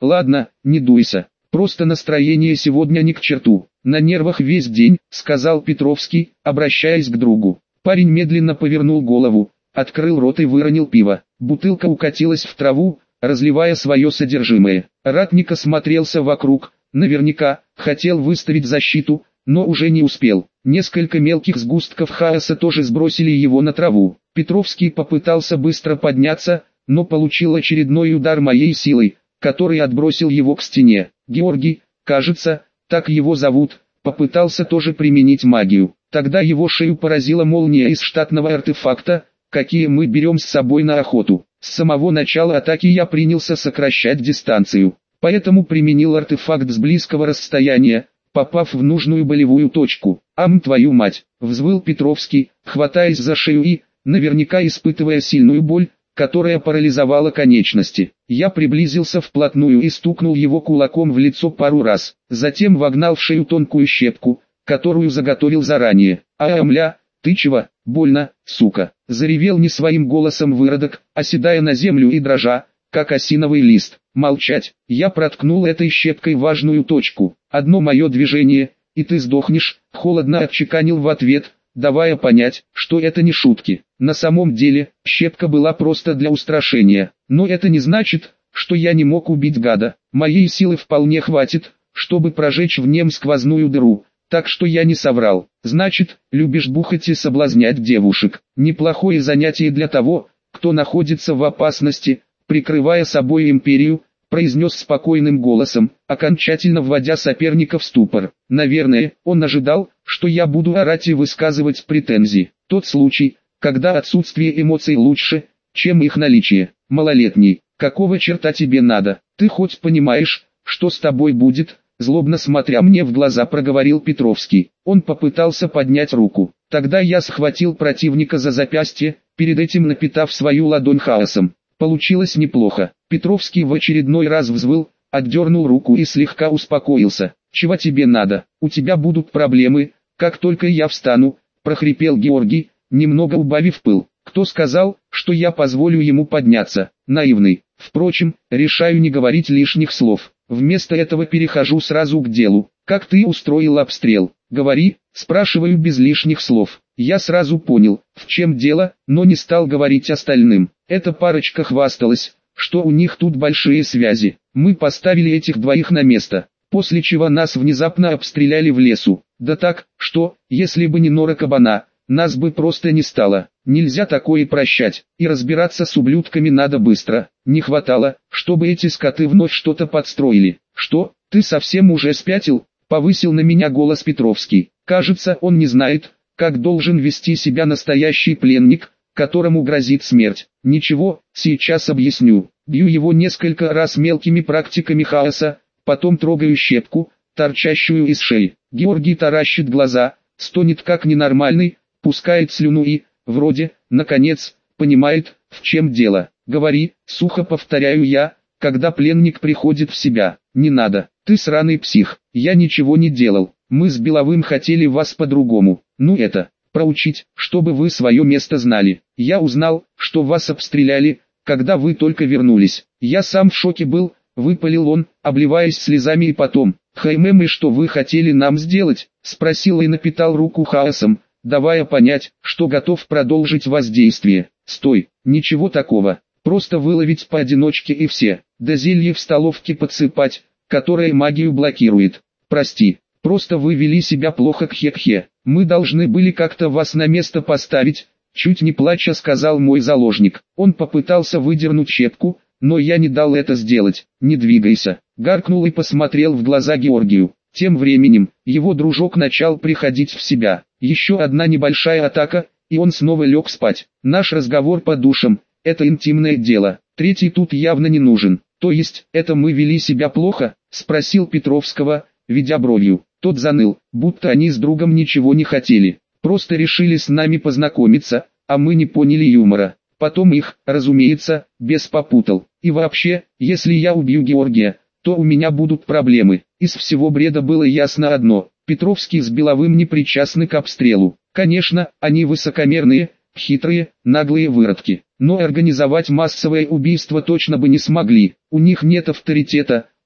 Ладно, не дуйся, просто настроение сегодня не к черту. На нервах весь день, сказал Петровский, обращаясь к другу. Парень медленно повернул голову, открыл рот и выронил пиво. Бутылка укатилась в траву, разливая свое содержимое. Ратник осмотрелся вокруг, наверняка, хотел выставить защиту, но уже не успел. Несколько мелких сгустков хаоса тоже сбросили его на траву. Петровский попытался быстро подняться, но получил очередной удар моей силой, который отбросил его к стене. Георгий, кажется, так его зовут, попытался тоже применить магию. Тогда его шею поразила молния из штатного артефакта, какие мы берем с собой на охоту. С самого начала атаки я принялся сокращать дистанцию, поэтому применил артефакт с близкого расстояния, попав в нужную болевую точку. «Ам, твою мать!» — взвыл Петровский, хватаясь за шею и, наверняка испытывая сильную боль, которая парализовала конечности. Я приблизился вплотную и стукнул его кулаком в лицо пару раз, затем вогнал в шею тонкую щепку, которую заготовил заранее. «А-амля, ты чего? Больно, сука!» — заревел не своим голосом выродок, оседая на землю и дрожа, как осиновый лист. «Молчать!» Я проткнул этой щепкой важную точку. «Одно мое движение, и ты сдохнешь», — холодно отчеканил в ответ, давая понять, что это не шутки. На самом деле, щепка была просто для устрашения. Но это не значит, что я не мог убить гада. Моей силы вполне хватит, чтобы прожечь в нем сквозную дыру. Так что я не соврал. «Значит, любишь бухать и соблазнять девушек. Неплохое занятие для того, кто находится в опасности, прикрывая собой империю», произнес спокойным голосом, окончательно вводя соперника в ступор. Наверное, он ожидал, что я буду орать и высказывать претензии. Тот случай, когда отсутствие эмоций лучше, чем их наличие. «Малолетний, какого черта тебе надо? Ты хоть понимаешь, что с тобой будет?» Злобно смотря мне в глаза, проговорил Петровский. Он попытался поднять руку. Тогда я схватил противника за запястье, перед этим напитав свою ладонь хаосом. Получилось неплохо. Петровский в очередной раз взвыл, отдернул руку и слегка успокоился. «Чего тебе надо? У тебя будут проблемы, как только я встану», — прохрипел Георгий, немного убавив пыл. «Кто сказал, что я позволю ему подняться? Наивный. Впрочем, решаю не говорить лишних слов. Вместо этого перехожу сразу к делу. Как ты устроил обстрел? Говори», — спрашиваю без лишних слов. Я сразу понял, в чем дело, но не стал говорить остальным. Эта парочка хвасталась, что у них тут большие связи. Мы поставили этих двоих на место, после чего нас внезапно обстреляли в лесу. Да так, что, если бы не нора кабана, нас бы просто не стало. Нельзя такое прощать, и разбираться с ублюдками надо быстро. Не хватало, чтобы эти скоты вновь что-то подстроили. «Что, ты совсем уже спятил?» — повысил на меня голос Петровский. Кажется, он не знает, как должен вести себя настоящий пленник, которому грозит смерть. «Ничего, сейчас объясню». Бью его несколько раз мелкими практиками хаоса, потом трогаю щепку, торчащую из шеи. Георгий таращит глаза, стонет как ненормальный, пускает слюну и, вроде, наконец, понимает, в чем дело. «Говори», — сухо повторяю я, когда пленник приходит в себя. «Не надо, ты сраный псих, я ничего не делал, мы с Беловым хотели вас по-другому, ну это, проучить, чтобы вы свое место знали. Я узнал, что вас обстреляли, когда вы только вернулись. Я сам в шоке был», — выпалил он, обливаясь слезами, и потом: «Хаймем, и что вы хотели нам сделать?» — спросил и напитал руку хаосом, давая понять, что готов продолжить воздействие. «Стой, ничего такого, просто выловить поодиночке и все, да зелье в столовке подсыпать, которое магию блокирует. Прости, просто вы вели себя плохо, кхе-кхе, мы должны были как-то вас на место поставить», чуть не плача сказал мой заложник. Он попытался выдернуть щепку, но я не дал это сделать. «Не двигайся», гаркнул и посмотрел в глаза Георгию. Тем временем, его дружок начал приходить в себя. Еще одна небольшая атака, и он снова лег спать. Наш разговор по душам — это интимное дело. Третий тут явно не нужен. «То есть, это мы вели себя плохо?» — спросил Петровского, ведя бровью. Тот заныл, будто они с другом ничего не хотели. Просто решили с нами познакомиться, а мы не поняли юмора. Потом их, разумеется, бес попутал. И вообще, если я убью Георгия, то у меня будут проблемы. Из всего бреда было ясно одно: Петровский с Беловым не причастны к обстрелу. Конечно, они высокомерные, хитрые, наглые выродки. Но организовать массовое убийство точно бы не смогли. У них нет авторитета,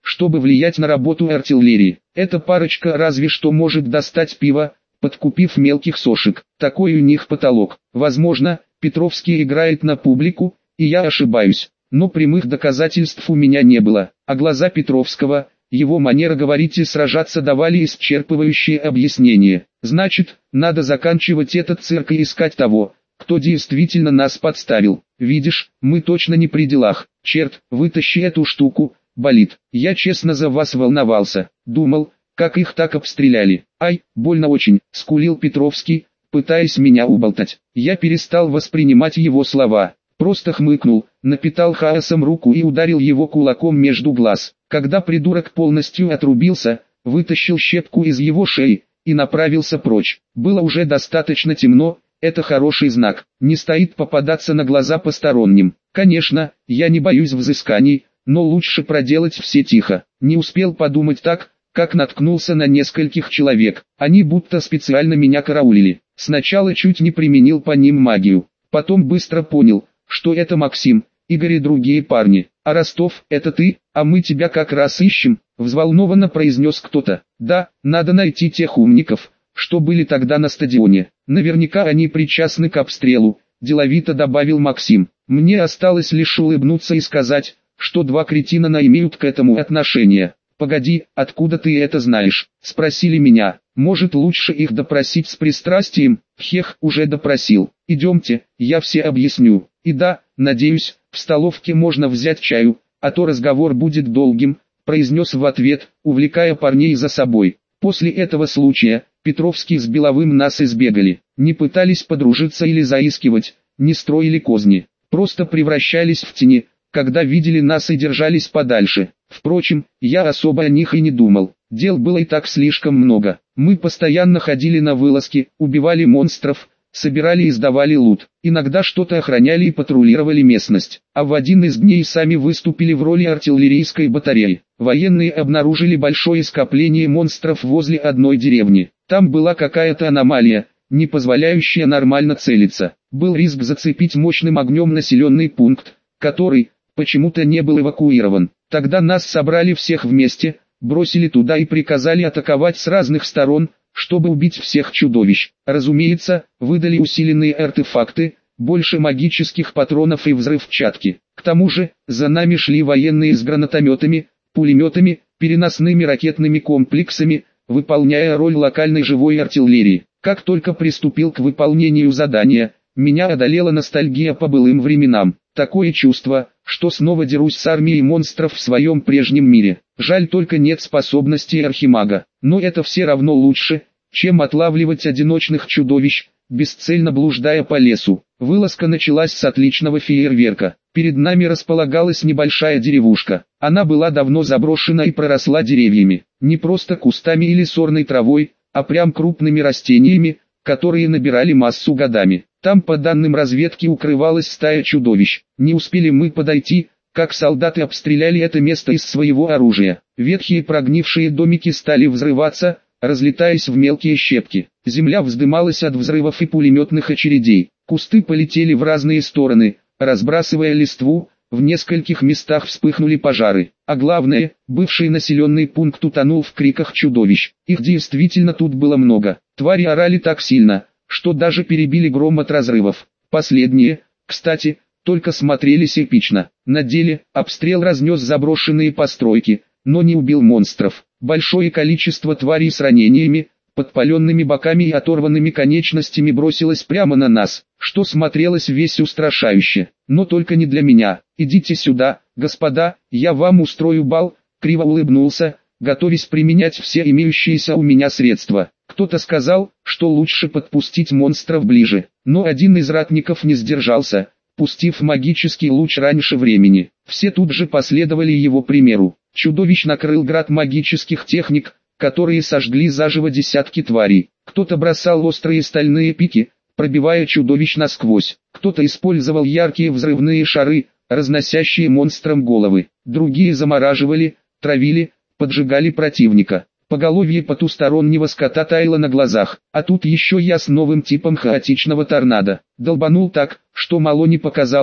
чтобы влиять на работу артиллерии. Эта парочка разве что может достать пиво, подкупив мелких сошек. Такой у них потолок. Возможно, Петровский играет на публику, и я ошибаюсь. Но прямых доказательств у меня не было. А глаза Петровского, его манера говорить и сражаться давали исчерпывающие объяснения. Значит, надо заканчивать этот цирк и искать того, кто действительно нас подставил. Видишь, мы точно не при делах. Черт, вытащи эту штуку, болит. Я честно за вас волновался. Думал, как их так обстреляли. Ай, больно очень, скулил Петровский, пытаясь меня уболтать. Я перестал воспринимать его слова. Просто хмыкнул, напитал хаосом руку и ударил его кулаком между глаз. Когда придурок полностью отрубился, вытащил щепку из его шеи и направился прочь. Было уже достаточно темно, это хороший знак. Не стоит попадаться на глаза посторонним. Конечно, я не боюсь взысканий, но лучше проделать все тихо. Не успел подумать так, как наткнулся на нескольких человек. Они будто специально меня караулили. Сначала чуть не применил по ним магию. Потом быстро понял, что это Максим, Игорь и другие парни. «А Ростов, это ты? А мы тебя как раз ищем», — взволнованно произнес кто-то. «Да, надо найти тех умников, что были тогда на стадионе. Наверняка они причастны к обстрелу», — деловито добавил Максим. Мне осталось лишь улыбнуться и сказать, что два кретина имеют к этому отношение. «Погоди, откуда ты это знаешь?» — спросили меня. «Может, лучше их допросить с пристрастием?» «Хех, уже допросил. Идемте, я все объясню. И да, надеюсь, в столовке можно взять чаю, а то разговор будет долгим», — произнес в ответ, увлекая парней за собой. После этого случая, Петровский с Беловым нас избегали. Не пытались подружиться или заискивать, не строили козни. Просто превращались в тени, когда видели нас и держались подальше. Впрочем, я особо о них и не думал. Дел было и так слишком много. Мы постоянно ходили на вылазки, убивали монстров, собирали и сдавали лут. Иногда что-то охраняли и патрулировали местность. А в один из дней сами выступили в роли артиллерийской батареи. Военные обнаружили большое скопление монстров возле одной деревни. Там была какая-то аномалия, не позволяющая нормально целиться. Был риск зацепить мощным огнем населенный пункт, который почему-то не был эвакуирован. Тогда нас собрали всех вместе, бросили туда и приказали атаковать с разных сторон, чтобы убить всех чудовищ. Разумеется, выдали усиленные артефакты, больше магических патронов и взрывчатки. К тому же, за нами шли военные с гранатометами, пулеметами, переносными ракетными комплексами, выполняя роль локальной живой артиллерии. Как только приступил к выполнению задания, меня одолела ностальгия по былым временам. Такое чувство, что снова дерусь с армией монстров в своем прежнем мире. Жаль, только нет способностей архимага. Но это все равно лучше, чем отлавливать одиночных чудовищ, бесцельно блуждая по лесу. Вылазка началась с отличного фейерверка. Перед нами располагалась небольшая деревушка. Она была давно заброшена и проросла деревьями. Не просто кустами или сорной травой, а прям крупными растениями, которые набирали массу годами. Там, по данным разведки, укрывалась стая чудовищ. Не успели мы подойти, как солдаты обстреляли это место из своего оружия. Ветхие прогнившие домики стали взрываться, разлетаясь в мелкие щепки. Земля вздымалась от взрывов и пулеметных очередей. Кусты полетели в разные стороны, разбрасывая листву, в нескольких местах вспыхнули пожары. А главное, бывший населенный пункт утонул в криках чудовищ. Их действительно тут было много. Твари орали так сильно, что даже перебили гром от разрывов. Последние, кстати, только смотрелись эпично. На деле, обстрел разнес заброшенные постройки, но не убил монстров. Большое количество тварей с ранениями, подпаленными боками и оторванными конечностями бросилось прямо на нас, что смотрелось весь устрашающе. Но только не для меня. «Идите сюда, господа, я вам устрою бал», — криво улыбнулся, готовясь применять все имеющиеся у меня средства. Кто-то сказал, что лучше подпустить монстров ближе, но один из ратников не сдержался, пустив магический луч раньше времени. Все тут же последовали его примеру. Чудовищ накрыл град магических техник, которые сожгли заживо десятки тварей. Кто-то бросал острые стальные пики, пробивая чудовищ насквозь. Кто-то использовал яркие взрывные шары, разносящие монстрам головы. Другие замораживали, травили, поджигали противника. Поголовье потустороннего скота таяло на глазах, а тут еще я с новым типом хаотичного торнадо. Долбанул так, что мало не показалось,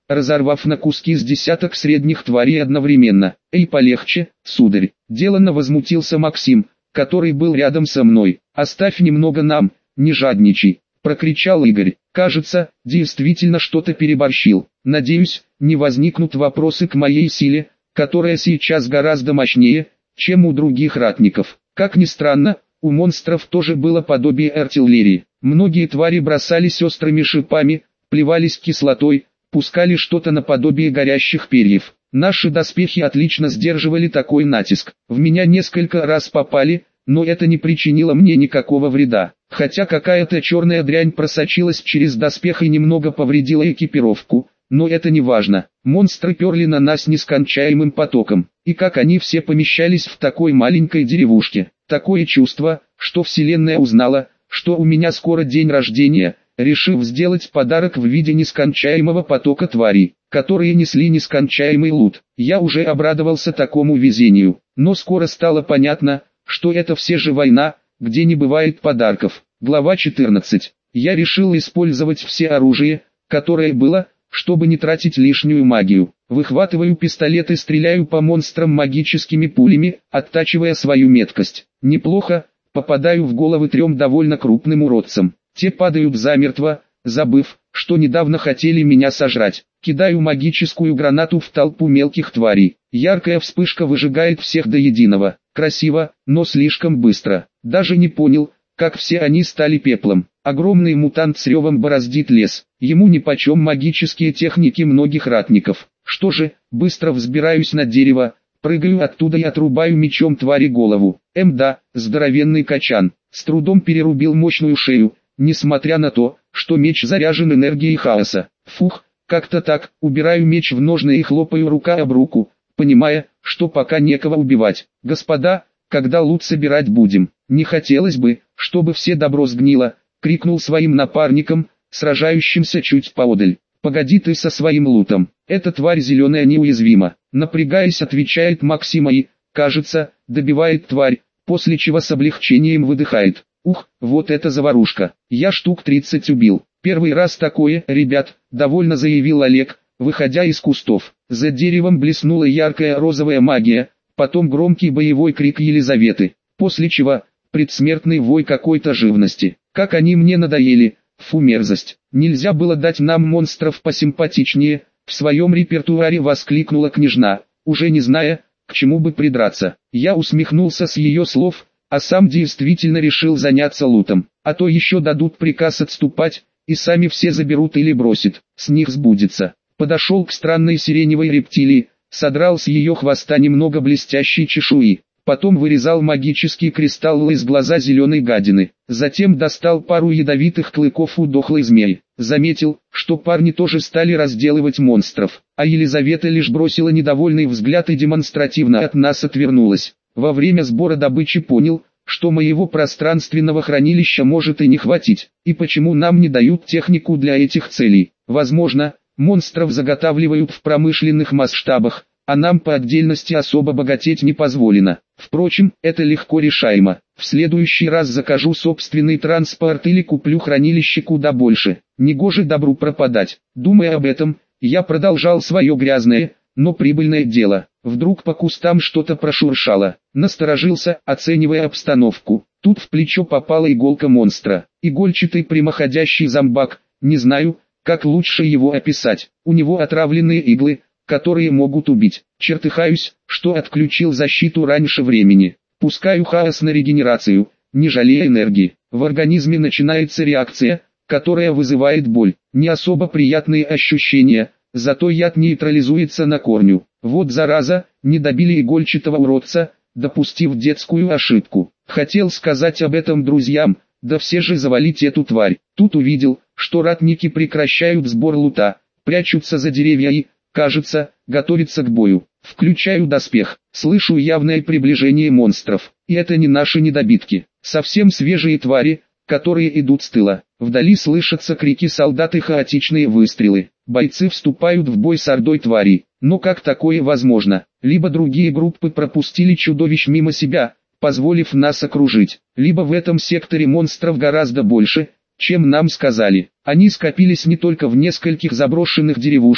разорвав на куски с десяток средних тварей одновременно. «Эй, полегче, сударь!» — деланно возмутился Максим, который был рядом со мной. «Оставь немного нам, не жадничай!» — прокричал Игорь. «Кажется, действительно что-то переборщил. Надеюсь, не возникнут вопросы к моей силе, которая сейчас гораздо мощнее, чем у других ратников». Как ни странно, у монстров тоже было подобие артиллерии. Многие твари бросались острыми шипами, плевались кислотой, пускали что-то наподобие горящих перьев. Наши доспехи отлично сдерживали такой натиск. В меня несколько раз попали, но это не причинило мне никакого вреда. Хотя какая-то черная дрянь просочилась через доспех и немного повредила экипировку, но это не важно. Монстры перли на нас нескончаемым потоком. И как они все помещались в такой маленькой деревушке. Такое чувство, что вселенная узнала, что у меня скоро день рождения, решив сделать подарок в виде нескончаемого потока тварей, которые несли нескончаемый лут. Я уже обрадовался такому везению, но скоро стало понятно, что это все же война, где не бывает подарков. Глава четырнадцать. Я решил использовать все оружие, которое было, чтобы не тратить лишнюю магию. Выхватываю пистолет и стреляю по монстрам магическими пулями, оттачивая свою меткость. Неплохо, попадаю в головы трем довольно крупным уродцам. Те падают замертво, забыв, что недавно хотели меня сожрать. Кидаю магическую гранату в толпу мелких тварей. Яркая вспышка выжигает всех до единого. Красиво, но слишком быстро. Даже не понял, как все они стали пеплом. Огромный мутант с ревом бороздит лес. Ему нипочем магические техники многих ратников. Что же, быстро взбираюсь на дерево, прыгаю оттуда и отрубаю мечом твари голову. Эм да, здоровенный качан. С трудом перерубил мощную шею, несмотря на то, что меч заряжен энергией хаоса. Фух, как-то так, убираю меч в ножны и хлопаю рука об руку, понимая, что пока некого убивать. Господа, когда лут собирать будем? Не хотелось бы, чтобы все добро сгнило, крикнул своим напарникам, сражающимся чуть поодаль. «Погоди ты со своим лутом, эта тварь зеленая неуязвима», напрягаясь, отвечает Максима и, кажется, добивает тварь, после чего с облегчением выдыхает. «Ух, вот это заварушка, я штук тридцать убил». «Первый раз такое, ребят», довольно заявил Олег, выходя из кустов. За деревом блеснула яркая розовая магия, потом громкий боевой крик Елизаветы, после чего предсмертный вой какой-то живности. Как они мне надоели, фу, мерзость. Нельзя было дать нам монстров посимпатичнее, в своем репертуаре воскликнула княжна, уже не зная, к чему бы придраться. Я усмехнулся с ее слов, а сам действительно решил заняться лутом, а то еще дадут приказ отступать, и сами все заберут или бросят, с них сбудется. Подошел к странной сиреневой рептилии, содрал с ее хвоста немного блестящей чешуи. Потом вырезал магический кристалл из глаза зеленой гадины. Затем достал пару ядовитых клыков у дохлой змеи. Заметил, что парни тоже стали разделывать монстров. А Елизавета лишь бросила недовольный взгляд и демонстративно от нас отвернулась. Во время сбора добычи понял, что моего пространственного хранилища может и не хватить. И почему нам не дают технику для этих целей? Возможно, монстров заготавливают в промышленных масштабах, а нам по отдельности особо богатеть не позволено. Впрочем, это легко решаемо. В следующий раз закажу собственный транспорт или куплю хранилище куда больше. Негоже добру пропадать. Думая об этом, я продолжал свое грязное, но прибыльное дело. Вдруг по кустам что-то прошуршало. Насторожился, оценивая обстановку. Тут в плечо попала иголка монстра. Игольчатый прямоходящий зомбак, не знаю, как лучше его описать. У него отравленные иглы, которые могут убить. Чертыхаюсь, что отключил защиту раньше времени. Пускаю хаос на регенерацию, не жалея энергии. В организме начинается реакция, которая вызывает боль. Не особо приятные ощущения, зато яд нейтрализуется на корню. Вот зараза, не добили игольчатого уродца, допустив детскую ошибку. Хотел сказать об этом друзьям, да все же завалить эту тварь. Тут увидел, что ратники прекращают сбор лута, прячутся за деревья и, кажется, готовится к бою. Включаю доспех, слышу явное приближение монстров. И это не наши недобитки, совсем свежие твари, которые идут с тыла. Вдали слышатся крики солдат и хаотичные выстрелы. Бойцы вступают в бой с ордой тварей. Но как такое возможно? Либо другие группы пропустили чудовищ мимо себя, позволив нас окружить, либо в этом секторе монстров гораздо больше, чем нам сказали. Они скопились не только в нескольких заброшенных деревушках,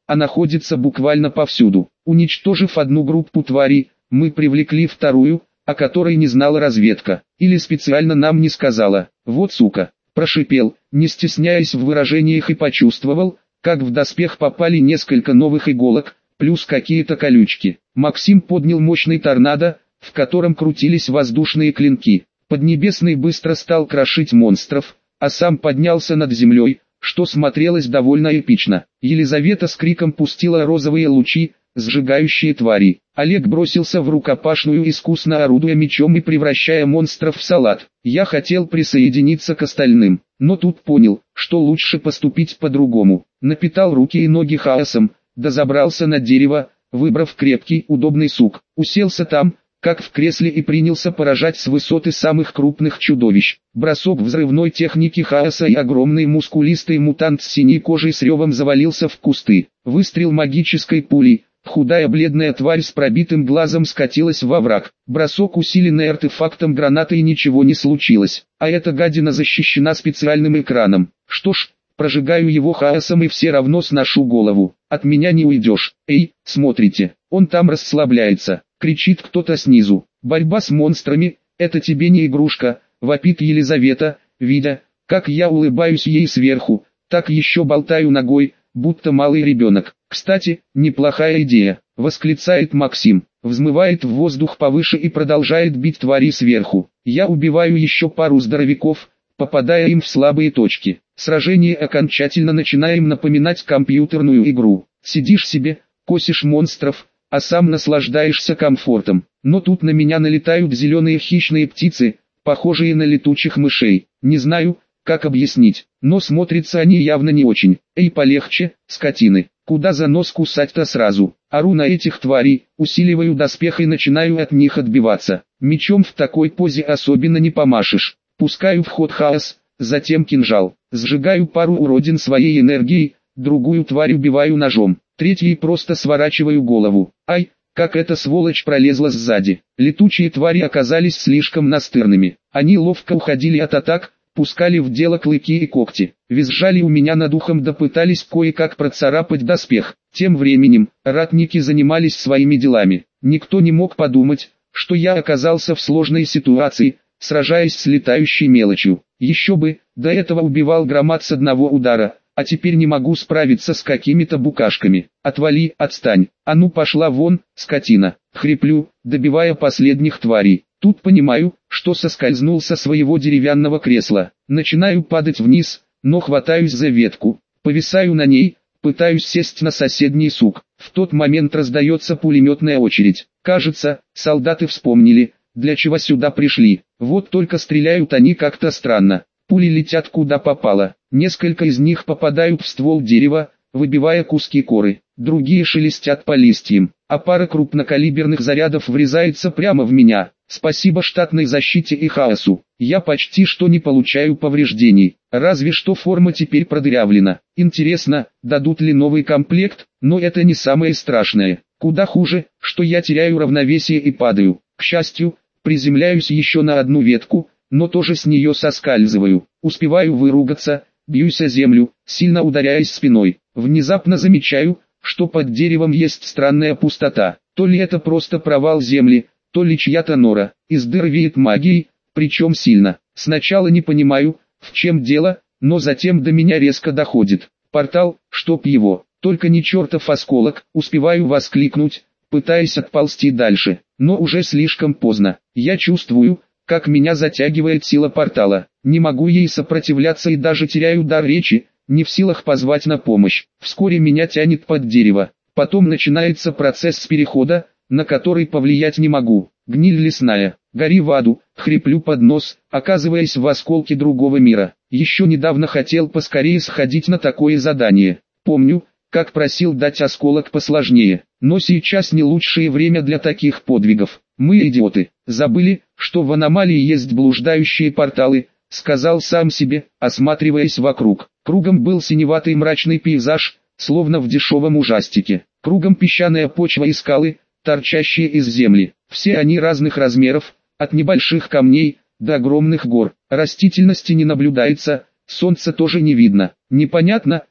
а находится буквально повсюду. Уничтожив одну группу тварей, мы привлекли вторую, о которой не знала разведка, или специально нам не сказала. Вот сука, прошипел, не стесняясь в выражениях, и почувствовал, как в доспех попали несколько новых иголок, плюс какие-то колючки. Максим поднял мощный торнадо, в котором крутились воздушные клинки. Поднебесный быстро стал крошить монстров, а сам поднялся над землей, что смотрелось довольно эпично. Елизавета с криком пустила розовые лучи, сжигающие твари. Олег бросился в рукопашную, искусно орудуя мечом и превращая монстров в салат. Я хотел присоединиться к остальным, но тут понял, что лучше поступить по-другому. Напитал руки и ноги хаосом, да забрался на дерево, выбрав крепкий, удобный сук. Уселся там, как в кресле, и принялся поражать с высоты самых крупных чудовищ. Бросок взрывной техники хаоса, и огромный мускулистый мутант с синей кожей с ревом завалился в кусты. Выстрел магической пулей. Худая бледная тварь с пробитым глазом скатилась во враг. Бросок, усиленный артефактом гранаты, и ничего не случилось. А эта гадина защищена специальным экраном. Что ж, прожигаю его хаосом и все равно сношу голову. От меня не уйдешь. Эй, смотрите, он там расслабляется. Кричит кто-то снизу. Борьба с монстрами — это тебе не игрушка, вопит Елизавета, видя, как я улыбаюсь ей сверху, так еще болтаю ногой, будто малый ребенок. Кстати, неплохая идея, восклицает Максим, взмывает в воздух повыше и продолжает бить твари сверху. Я убиваю еще пару здоровяков, попадая им в слабые точки. Сражение окончательно начинаем напоминать компьютерную игру. Сидишь себе, косишь монстров, а сам наслаждаешься комфортом. Но тут на меня налетают зеленые хищные птицы, похожие на летучих мышей. Не знаю, как объяснить, но смотрятся они явно не очень. Эй, полегче, скотины, куда за нос кусать-то сразу? Ору на этих тварей, усиливаю доспех и начинаю от них отбиваться. Мечом в такой позе особенно не помашешь. Пускаю в ход хаос, затем кинжал. Сжигаю пару уродин своей энергией, другую тварь убиваю ножом, третьей просто сворачиваю голову. Ай, как эта сволочь пролезла сзади. Летучие твари оказались слишком настырными. Они ловко уходили от атак, пускали в дело клыки и когти, визжали у меня над ухом, да пытались кое-как процарапать доспех. Тем временем, ратники занимались своими делами. Никто не мог подумать, что я оказался в сложной ситуации, сражаясь с летающей мелочью. Еще бы, до этого убивал громад с одного удара, а теперь не могу справиться с какими-то букашками. Отвали, отстань, а ну пошла вон, скотина. Хриплю, добивая последних тварей. Тут понимаю, что соскользнул со своего деревянного кресла. Начинаю падать вниз, но хватаюсь за ветку, повисаю на ней, пытаюсь сесть на соседний сук. В тот момент раздается пулеметная очередь. Кажется, солдаты вспомнили, для чего сюда пришли. Вот только стреляют они как-то странно. Пули летят куда попало. Несколько из них попадают в ствол дерева, выбивая куски коры. Другие шелестят по листьям, а пара крупнокалиберных зарядов врезается прямо в меня. Спасибо штатной защите и хаосу, я почти что не получаю повреждений, разве что форма теперь продырявлена. Интересно, дадут ли новый комплект, но это не самое страшное. Куда хуже, что я теряю равновесие и падаю. К счастью, приземляюсь еще на одну ветку, но тоже с нее соскальзываю. Успеваю выругаться, бьюсь о землю, сильно ударяясь спиной. Внезапно замечаю, что под деревом есть странная пустота. То ли это просто провал земли, то ли чья-то нора. Из дыры веет магией, причем сильно. Сначала не понимаю, в чем дело, но затем до меня резко доходит. Портал, чтоб его, только не чертов осколок, успеваю воскликнуть, пытаясь отползти дальше, но уже слишком поздно. Я чувствую, как меня затягивает сила портала. Не могу ей сопротивляться и даже теряю дар речи, не в силах позвать на помощь. Вскоре меня тянет под дерево. Потом начинается процесс перехода, на который повлиять не могу. Гниль лесная, гори в аду, хриплю под нос, оказываясь в осколке другого мира. Еще недавно хотел поскорее сходить на такое задание. Помню, как просил дать осколок посложнее, но сейчас не лучшее время для таких подвигов. Мы идиоты, забыли, что в аномалии есть блуждающие порталы, сказал сам себе, осматриваясь вокруг. Кругом был синеватый мрачный пейзаж, словно в дешевом ужастике. Кругом песчаная почва и скалы, торчащие из земли. Все они разных размеров, от небольших камней до огромных гор. Растительности не наблюдается, солнца тоже не видно. Непонятно,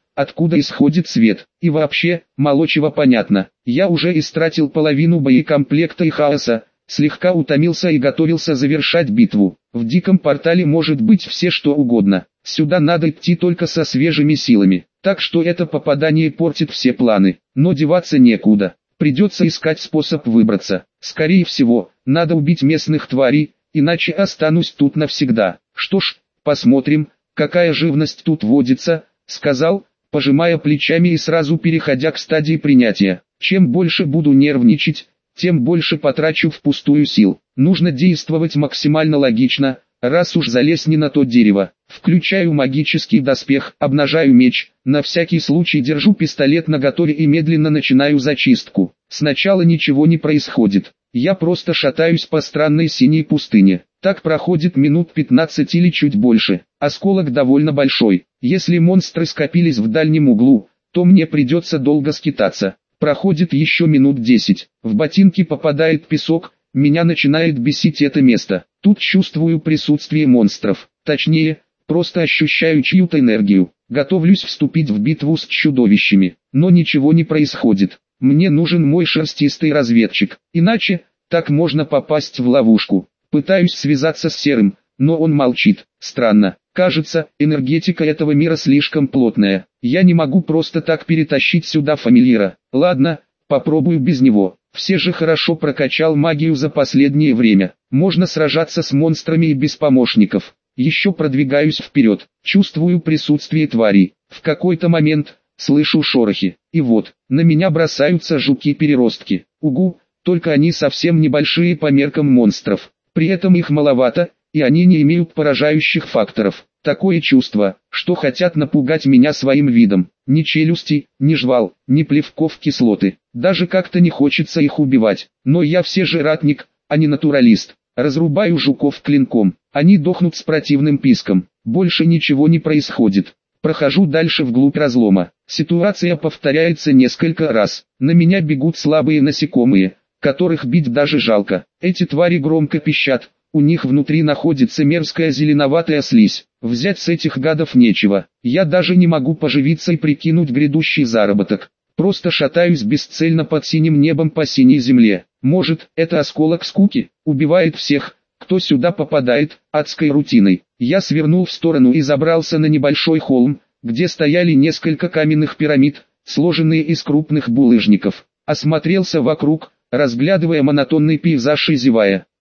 откуда исходит свет. И вообще, мало чего понятно. Я уже истратил половину боекомплекта и хаоса, слегка утомился и готовился завершать битву. В диком портале может быть все что угодно. Сюда надо идти только со свежими силами. Так что это попадание портит все планы. Но деваться некуда. Придется искать способ выбраться. Скорее всего, надо убить местных тварей, иначе останусь тут навсегда. Что ж, посмотрим, какая живность тут водится, сказал, пожимая плечами и сразу переходя к стадии принятия. Чем больше буду нервничать, тем больше потрачу впустую сил. Нужно действовать максимально логично, раз уж залез не на то дерево. Включаю магический доспех, обнажаю меч, на всякий случай держу пистолет наготове и медленно начинаю зачистку. Сначала ничего не происходит. Я просто шатаюсь по странной синей пустыне. Так проходит минут пятнадцать или чуть больше. Осколок довольно большой. Если монстры скопились в дальнем углу, то мне придется долго скитаться. Проходит еще минут десять. В ботинки попадает песок, меня начинает бесить это место. Тут чувствую присутствие монстров. Точнее, просто ощущаю чью-то энергию. Готовлюсь вступить в битву с чудовищами. Но ничего не происходит. Мне нужен мой шерстистый разведчик. Иначе, так можно попасть в ловушку. Пытаюсь связаться с Серым, но он молчит. Странно. Кажется, энергетика этого мира слишком плотная. Я не могу просто так перетащить сюда фамильяра. Ладно, попробую без него. Все же хорошо прокачал магию за последнее время. Можно сражаться с монстрами и без помощников. Еще продвигаюсь вперед. Чувствую присутствие тварей. В какой-то момент слышу шорохи. И вот, на меня бросаются жуки-переростки. Угу, только они совсем небольшие по меркам монстров. При этом их маловато, и они не имеют поражающих факторов. Такое чувство, что хотят напугать меня своим видом. Ни челюсти, ни жвал, ни плевков кислоты. Даже как-то не хочется их убивать. Но я все же ратник, а не натуралист. Разрубаю жуков клинком. Они дохнут с противным писком. Больше ничего не происходит. Прохожу дальше вглубь разлома. Ситуация повторяется несколько раз. На меня бегут слабые насекомые, которых бить даже жалко. Эти твари громко пищат. У них внутри находится мерзкая зеленоватая слизь. Взять с этих гадов нечего. Я даже не могу поживиться и прикинуть грядущий заработок. Просто шатаюсь бесцельно под синим небом по синей земле. Может, это осколок скуки? Убивает всех, кто сюда попадает, адской рутиной. Я свернул в сторону и забрался на небольшой холм, где стояли несколько каменных пирамид, сложенные из крупных булыжников. Осмотрелся вокруг, разглядывая монотонный пейзаж и зевая.